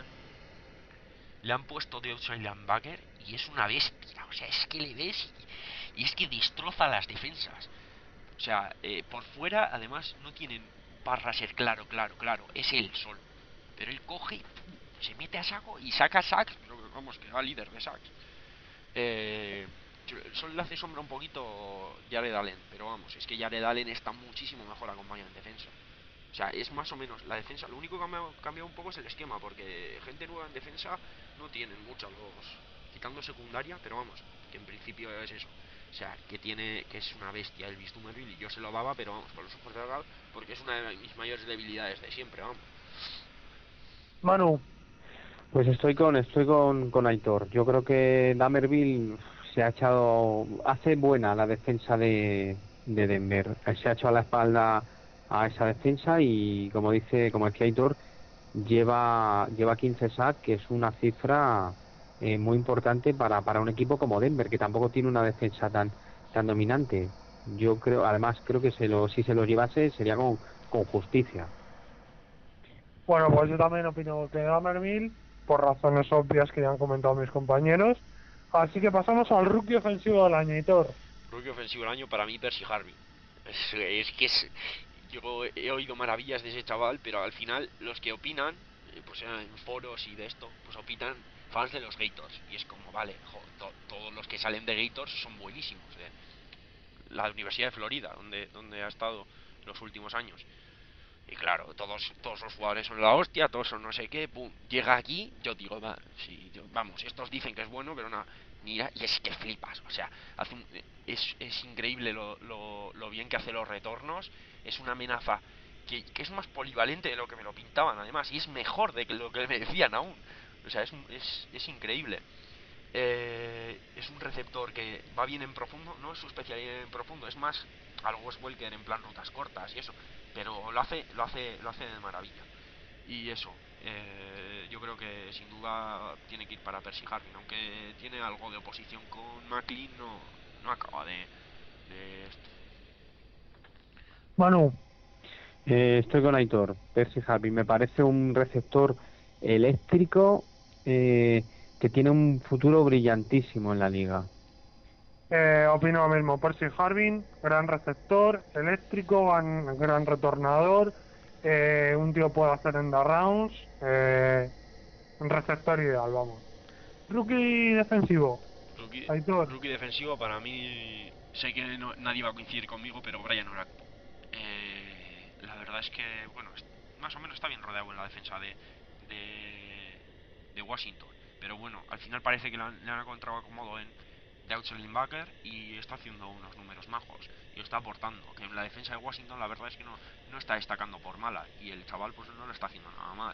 le han puesto de outside linebacker y es una bestia, o sea, es que le ves y, y es que destroza las defensas. O sea, eh, por fuera además no tienen barra ser claro, claro, claro, es él solo. Pero él coge, se mete a saco y saca sacks, pero vamos, que va líder de sacks. Eh, solo le hace sombra un poquito Jared Allen, pero vamos, es que Jared Allen está muchísimo mejor acompañado en defensa. O sea, es más o menos la defensa. Lo único que ha cambiado un poco es el esquema, porque gente nueva en defensa no tienen mucho los, quitando secundaria, pero vamos, que en principio es eso. O sea, que tiene, que es una bestia Elvis Dumerville, y yo se lo daba, pero vamos, por los ojos de la, porque es una de mis mayores debilidades de siempre, vamos.
Manu.
Pues estoy con estoy con, con Aitor. Yo creo que Damerville se ha echado, hace buena la defensa de, de Denver. Se ha echado a la espalda a esa defensa y como dice, como decía Aitor, lleva lleva quince sacks, que es una cifra eh, muy importante para, para un equipo como Denver, que tampoco tiene una defensa tan tan dominante. Yo creo, además creo que se lo si se lo llevase sería con, con justicia.
Bueno, pues yo también opino que Damerville, por razones obvias que ya han comentado mis compañeros. Así que pasamos al rookie ofensivo del año, Aitor.
Rookie ofensivo del año para mí, Percy Harvin. Es, es que es, yo he oído maravillas de ese chaval, pero al final los que opinan, pues en foros y de esto, pues opinan fans de los Gators. Y es como, vale, jo, to, todos los que salen de Gators son buenísimos. ¿eh? La Universidad de Florida, donde, donde ha estado los últimos años. Y claro, todos todos los jugadores son la hostia, todos son no sé qué, pum, llega aquí, yo digo, va, sí, yo, vamos, estos dicen que es bueno, pero no, mira, y es que flipas, o sea, hace un, es, es increíble lo, lo, lo bien que hace los retornos, es una amenaza que, que es más polivalente de lo que me lo pintaban además, y es mejor de lo que me decían aún, o sea, es, es, es increíble. Eh, es un receptor que va bien en profundo, no es su especialidad en profundo, es más algo Wes Welker en plan rutas cortas y eso, pero lo hace, lo hace, lo hace de maravilla. Y eso, eh, yo creo que sin duda tiene que ir para Percy Harvin, aunque tiene algo de oposición con McLean, no, no acaba de, de esto.
Manu,
Eh, estoy con Aitor. Percy Harvin me parece un receptor eléctrico eh, que tiene un futuro brillantísimo en la liga.
eh, opino lo mismo. Percy Harvin, gran receptor, eléctrico, gran, gran retornador, eh, un tío puede hacer end rounds, eh, un receptor ideal, vamos. Rookie defensivo,
Rookie,
Aitor.
rookie defensivo para mí, sé que no, nadie va a coincidir conmigo, pero Brian Orakpo. Eh, la verdad es que, bueno, más o menos está bien rodeado en la defensa de, de, de Washington. Pero bueno, al final parece que le han, le han encontrado acomodo en de outside linebacker y está haciendo unos números majos y está aportando. Que en la defensa de Washington la verdad es que no, no está destacando por mala y el chaval pues no lo está haciendo nada mal.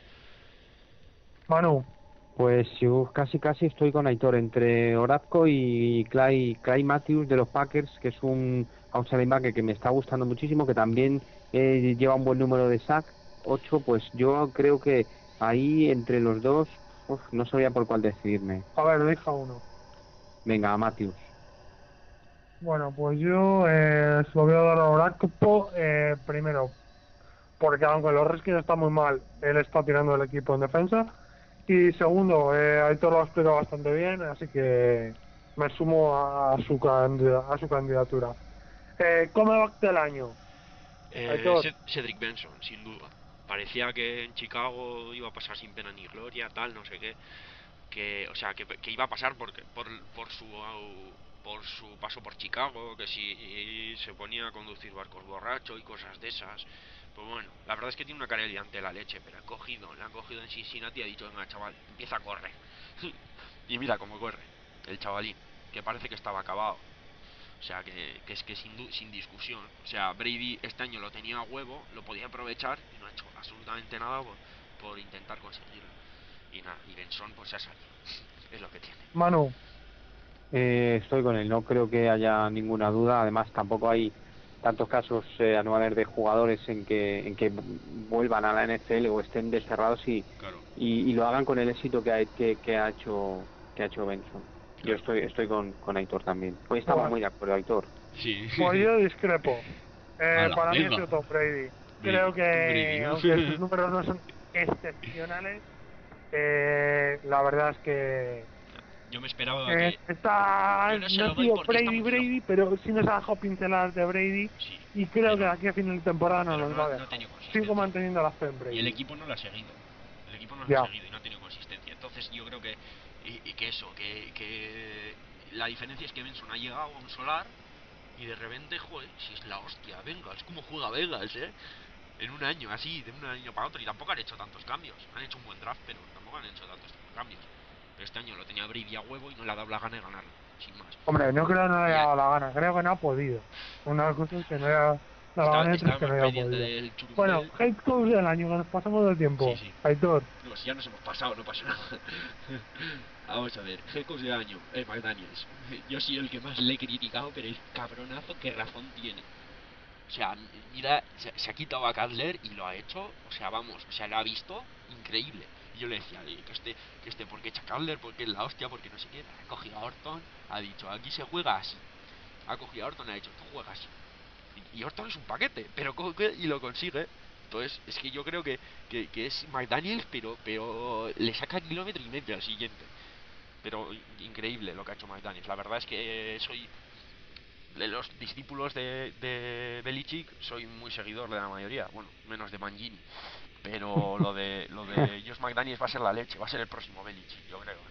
Manu,
Pues yo casi casi estoy con Aitor entre Orazco y Clay, Clay Matthews de los Packers, que es un outside linebacker que me está gustando muchísimo, que también eh, lleva un buen número de sack, ocho. Pues yo creo que ahí entre los dos, uf, no sabía por cuál decidirme.
a ver, deja uno.
Venga, a Matthews.
Bueno, pues yo eh, se lo voy a dar a Orakpo, eh, primero, porque aunque los Redskins están muy mal, él está tirando el equipo en defensa. Y segundo, eh, Aitor lo ha explicado bastante bien, así que me sumo a su, candida- a su candidatura. Eh, comeback del año,
Eh,
Aitor.
Cedric Benson, sin duda. Parecía que en Chicago iba a pasar sin pena ni gloria, tal, no sé qué. Que, o sea, que, que iba a pasar porque, por, por su por su paso por Chicago, que si se ponía a conducir barcos borracho y cosas de esas. Pues bueno, la verdad es que tiene una cara ante la leche, pero ha cogido, le han cogido en Cincinnati y ha dicho, venga chaval, empieza a correr. Y mira cómo corre, el chavalín, que parece que estaba acabado. O sea, que, que es que sin, sin discusión. O sea, Brady este año lo tenía a huevo, lo podía aprovechar y no ha hecho absolutamente nada por, por intentar conseguirlo. Y nada, y Benson pues se ha salido. Es lo que tiene.
Manu,
Eh, estoy con él, no creo que haya ninguna duda. Además, tampoco hay tantos casos eh, anuales de jugadores en que en que vuelvan a la N F L o estén desterrados y,
Claro.
y, y lo hagan con el éxito que ha, que, que ha hecho que ha hecho Benson. Yo
Claro.
estoy estoy con, con Aitor también. Hoy estamos
Bueno.
muy de acuerdo, Aitor.
Sí.
pues yo discrepo. Eh,
Hala,
para mí ha
venga.
sido Tom Brady.
Brady,
Creo
Tom Brady,
que,
¿no?
aunque sus números no son excepcionales, eh, la verdad es que
Yo me esperaba
Eh,
que...
está,
Yo no se
no
lo doy
digo
porque está
Brady
muy
Brady,
flojo.
pero sí nos ha dejado pinceladas de Brady
Sí,
y creo que
pero,
aquí a final de temporada no
pero
nos
no,
va a
no ha
dejar.
tenido consistencia.
Sigo manteniendo la fe en
Y
Brady.
el equipo no lo ha seguido. El equipo no lo
Ya.
ha seguido y no ha tenido consistencia. Entonces yo creo que, y, y que eso, que, que la diferencia es que Benson ha llegado a un solar y de repente, joder, si es la hostia, Bengals, cómo juega Bengals, eh. En un año, así, de un año para otro. Y tampoco han hecho tantos cambios. Han hecho un buen draft, pero tampoco han hecho tantos cambios. Pero este año lo tenía Brady a huevo y no le ha dado la gana de ganarlo, sin más.
Hombre, no creo que no le haya
Ya.
dado la gana, creo que no ha podido. Una cosa es que no haya dado la
Estaba,
gana y otra
estaba
es que
más
no haya
pendiente
podido.
del
Bueno,
churumel.
head coach del año, que nos pasamos del tiempo.
Sí, sí.
Aitor,
No, si ya nos hemos pasado, no pasa nada. Vamos a ver, head coach del año, eh, McDaniels. Yo soy el que más le he criticado, pero el cabronazo, qué razón tiene. O sea, mira, se, se ha quitado a Cutler y lo ha hecho, o sea, vamos, o sea, lo ha visto increíble. Y yo le decía, que este, que este, ¿por qué echa Cutler? Porque es la hostia, porque no sé qué. Ha cogido a Orton, ha dicho, aquí se juega así. Ha cogido a Orton y ha dicho, tú juegas así. Y, y Orton es un paquete, pero coge y lo consigue. Entonces, es que yo creo que, que, que es McDaniels, pero, pero le saca kilómetro y medio al siguiente. Pero increíble lo que ha hecho McDaniels. La verdad es que soy de los discípulos de, de Belichick, soy muy seguidor de la mayoría, bueno, menos de Mangini, pero lo de lo de Josh McDaniels va a ser la leche, va a ser el próximo Belichick, yo creo.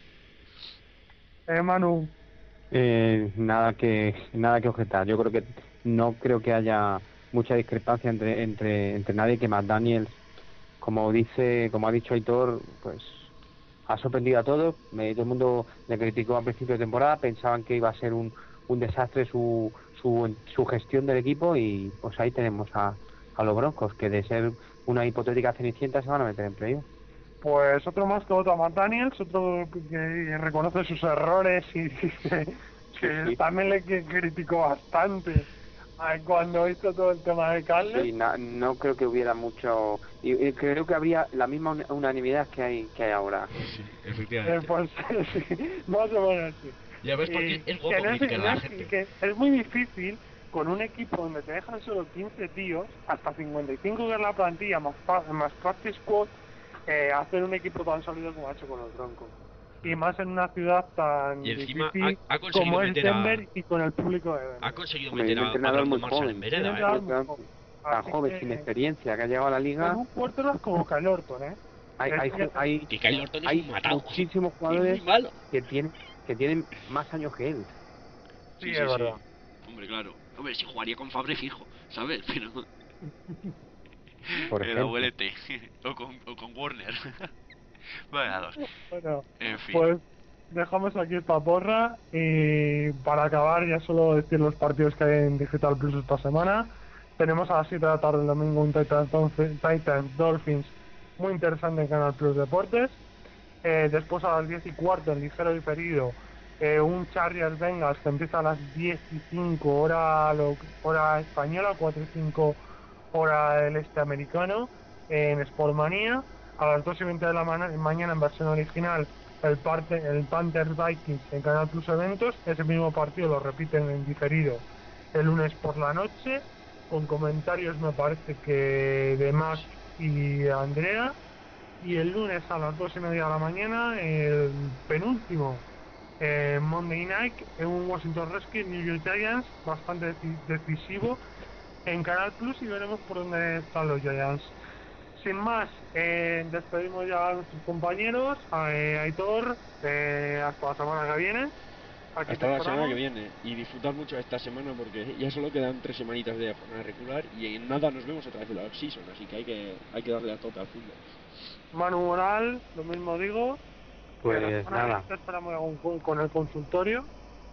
eh, Manu,
Eh, nada que nada que objetar. Yo creo que no creo que haya mucha discrepancia entre entre entre nadie que McDaniels, como dice, como ha dicho Aitor, pues ha sorprendido a todos. Me, todo el mundo le criticó a principio de temporada, pensaban que iba a ser un, un desastre su, su su gestión del equipo y pues ahí tenemos a, a los Broncos, que de ser una hipotética cenicienta se van a meter en playoff.
Pues otro más que vota a Matt Daniels, otro que reconoce sus errores y dice que
sí.
también le que criticó bastante a cuando hizo todo el tema de Calles.
Sí, na- no creo que hubiera mucho... Y, y creo que habría la misma un- unanimidad que hay que hay ahora.
Sí,
Eh,
efectivamente.
pues sí, más o menos sí.
Ya ves, porque
Y
es
que
guapo
no es,
criticar a
no
la
es-
gente.
que es muy difícil con un equipo donde te dejan solo quince tíos, hasta cincuenta y cinco que es la plantilla, más, pa- más practice squad, eh, hacer un equipo tan sólido como ha hecho con el Broncos. Y más en una ciudad tan
Y encima
difícil
ha, ha conseguido
como es
meter a...
Denver y con el público de
Ha
Denver.
conseguido
Hombre,
meter
un
a, a
entrenador
Brandon
muy
Marshall
joven.
en
Un
vereda, ¿eh?
entrenador muy
Tan,
joven.
tan
Así
joven,
que,
sin experiencia, que ha llegado a la liga.
con un quarterback como Kyle Orton, ¿eh?
Hay,
Es
hay,
que-
ju- hay,
Que Kyle Orton es
hay
un matado.
muchísimos
Es
jugadores
muy malo.
que tienen, que tienen más años que él.
Sí, es verdad.
Hombre, claro. Hombre, si jugaría con Fabre fijo, ¿sabes? Pero...
Por
el
ejemplo.
abuelete. o, con, o con Warner. Vaya dos.
Bueno,
En fin.
pues dejamos aquí esta porra y para acabar ya solo decir los partidos que hay en Digital Plus esta semana. Tenemos a las siete de la tarde el domingo un Titans, Titans Dolphins muy interesante en Canal Plus Deportes. Eh, después a las diez y cuarto en ligero diferido eh, un Chargers Bengals que empieza a las diez y cinco hora, lo, hora española, cuatro y cinco hora del este americano en Sportmanía. A las dos y veinte de la ma mañana en versión original el, parte, el Panthers Vikings en Canal Plus Eventos. Ese mismo partido lo repiten en diferido el lunes por la noche con comentarios me parece que de Mac y Andrea. Y el lunes a las dos y media de la mañana el penúltimo eh, Monday Night en un Washington Redskins New York Giants bastante decisivo en Canal Plus y veremos por dónde están los Giants. Sin más, eh, despedimos ya a nuestros compañeros, a eh, Aitor, eh, hasta la semana que viene. Aquí
Hasta la
te
semana
esperamos.
que viene. Y disfrutar mucho esta semana porque ya solo quedan tres semanitas de jornada regular y en nada nos vemos otra vez en la off-season, así que hay que hay que darle a tope al fútbol.
Manu Moral, lo mismo digo.
Pues
Que la semana que
nada.
viene te esperamos con, con el consultorio.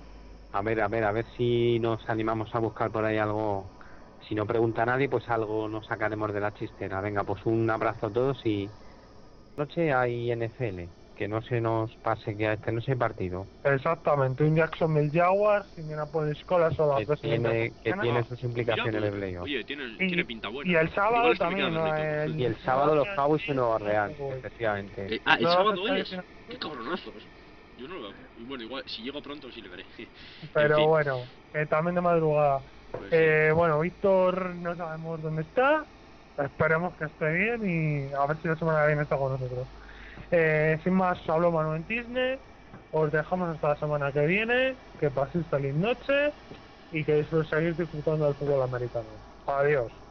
A ver, a ver, a ver si nos animamos a buscar por ahí algo. Si no pregunta nadie, pues algo nos sacaremos de la chistera. Venga, pues un abrazo a todos y... Noche hay N F L, que no se nos pase que este no sea partido.
Exactamente, un Jacksonville Jaguars, Indianapolis Colts a las
Que
dos y veinte
tiene,
de la
que
mañana.
tiene sus implicaciones
Mira,
de
pues,
playoff.
Oye, tiene,
Y-
tiene pinta buena.
y el sábado
Igual esto me
también,
queda
¿no?
verle todo.
El-
Y el sábado los Cowboys y Nueva Orleans,
Cowboys.
efectivamente.
Eh, ah, el
No,
sábado
no
es.
sé
Qué cabronazos. Yo no lo veo. Y bueno, igual, si llego pronto sí le veré.
Pero
En fin,
bueno, eh, también de madrugada.
pues sí.
Eh, bueno, Víctor no sabemos dónde está. Esperemos que esté bien y a ver si la semana que viene está con nosotros. Eh, sin más, os habló Manuel Tisne. Os dejamos hasta la semana que viene. Que paséis feliz noche y que seguir disfrutando del fútbol americano. Adiós.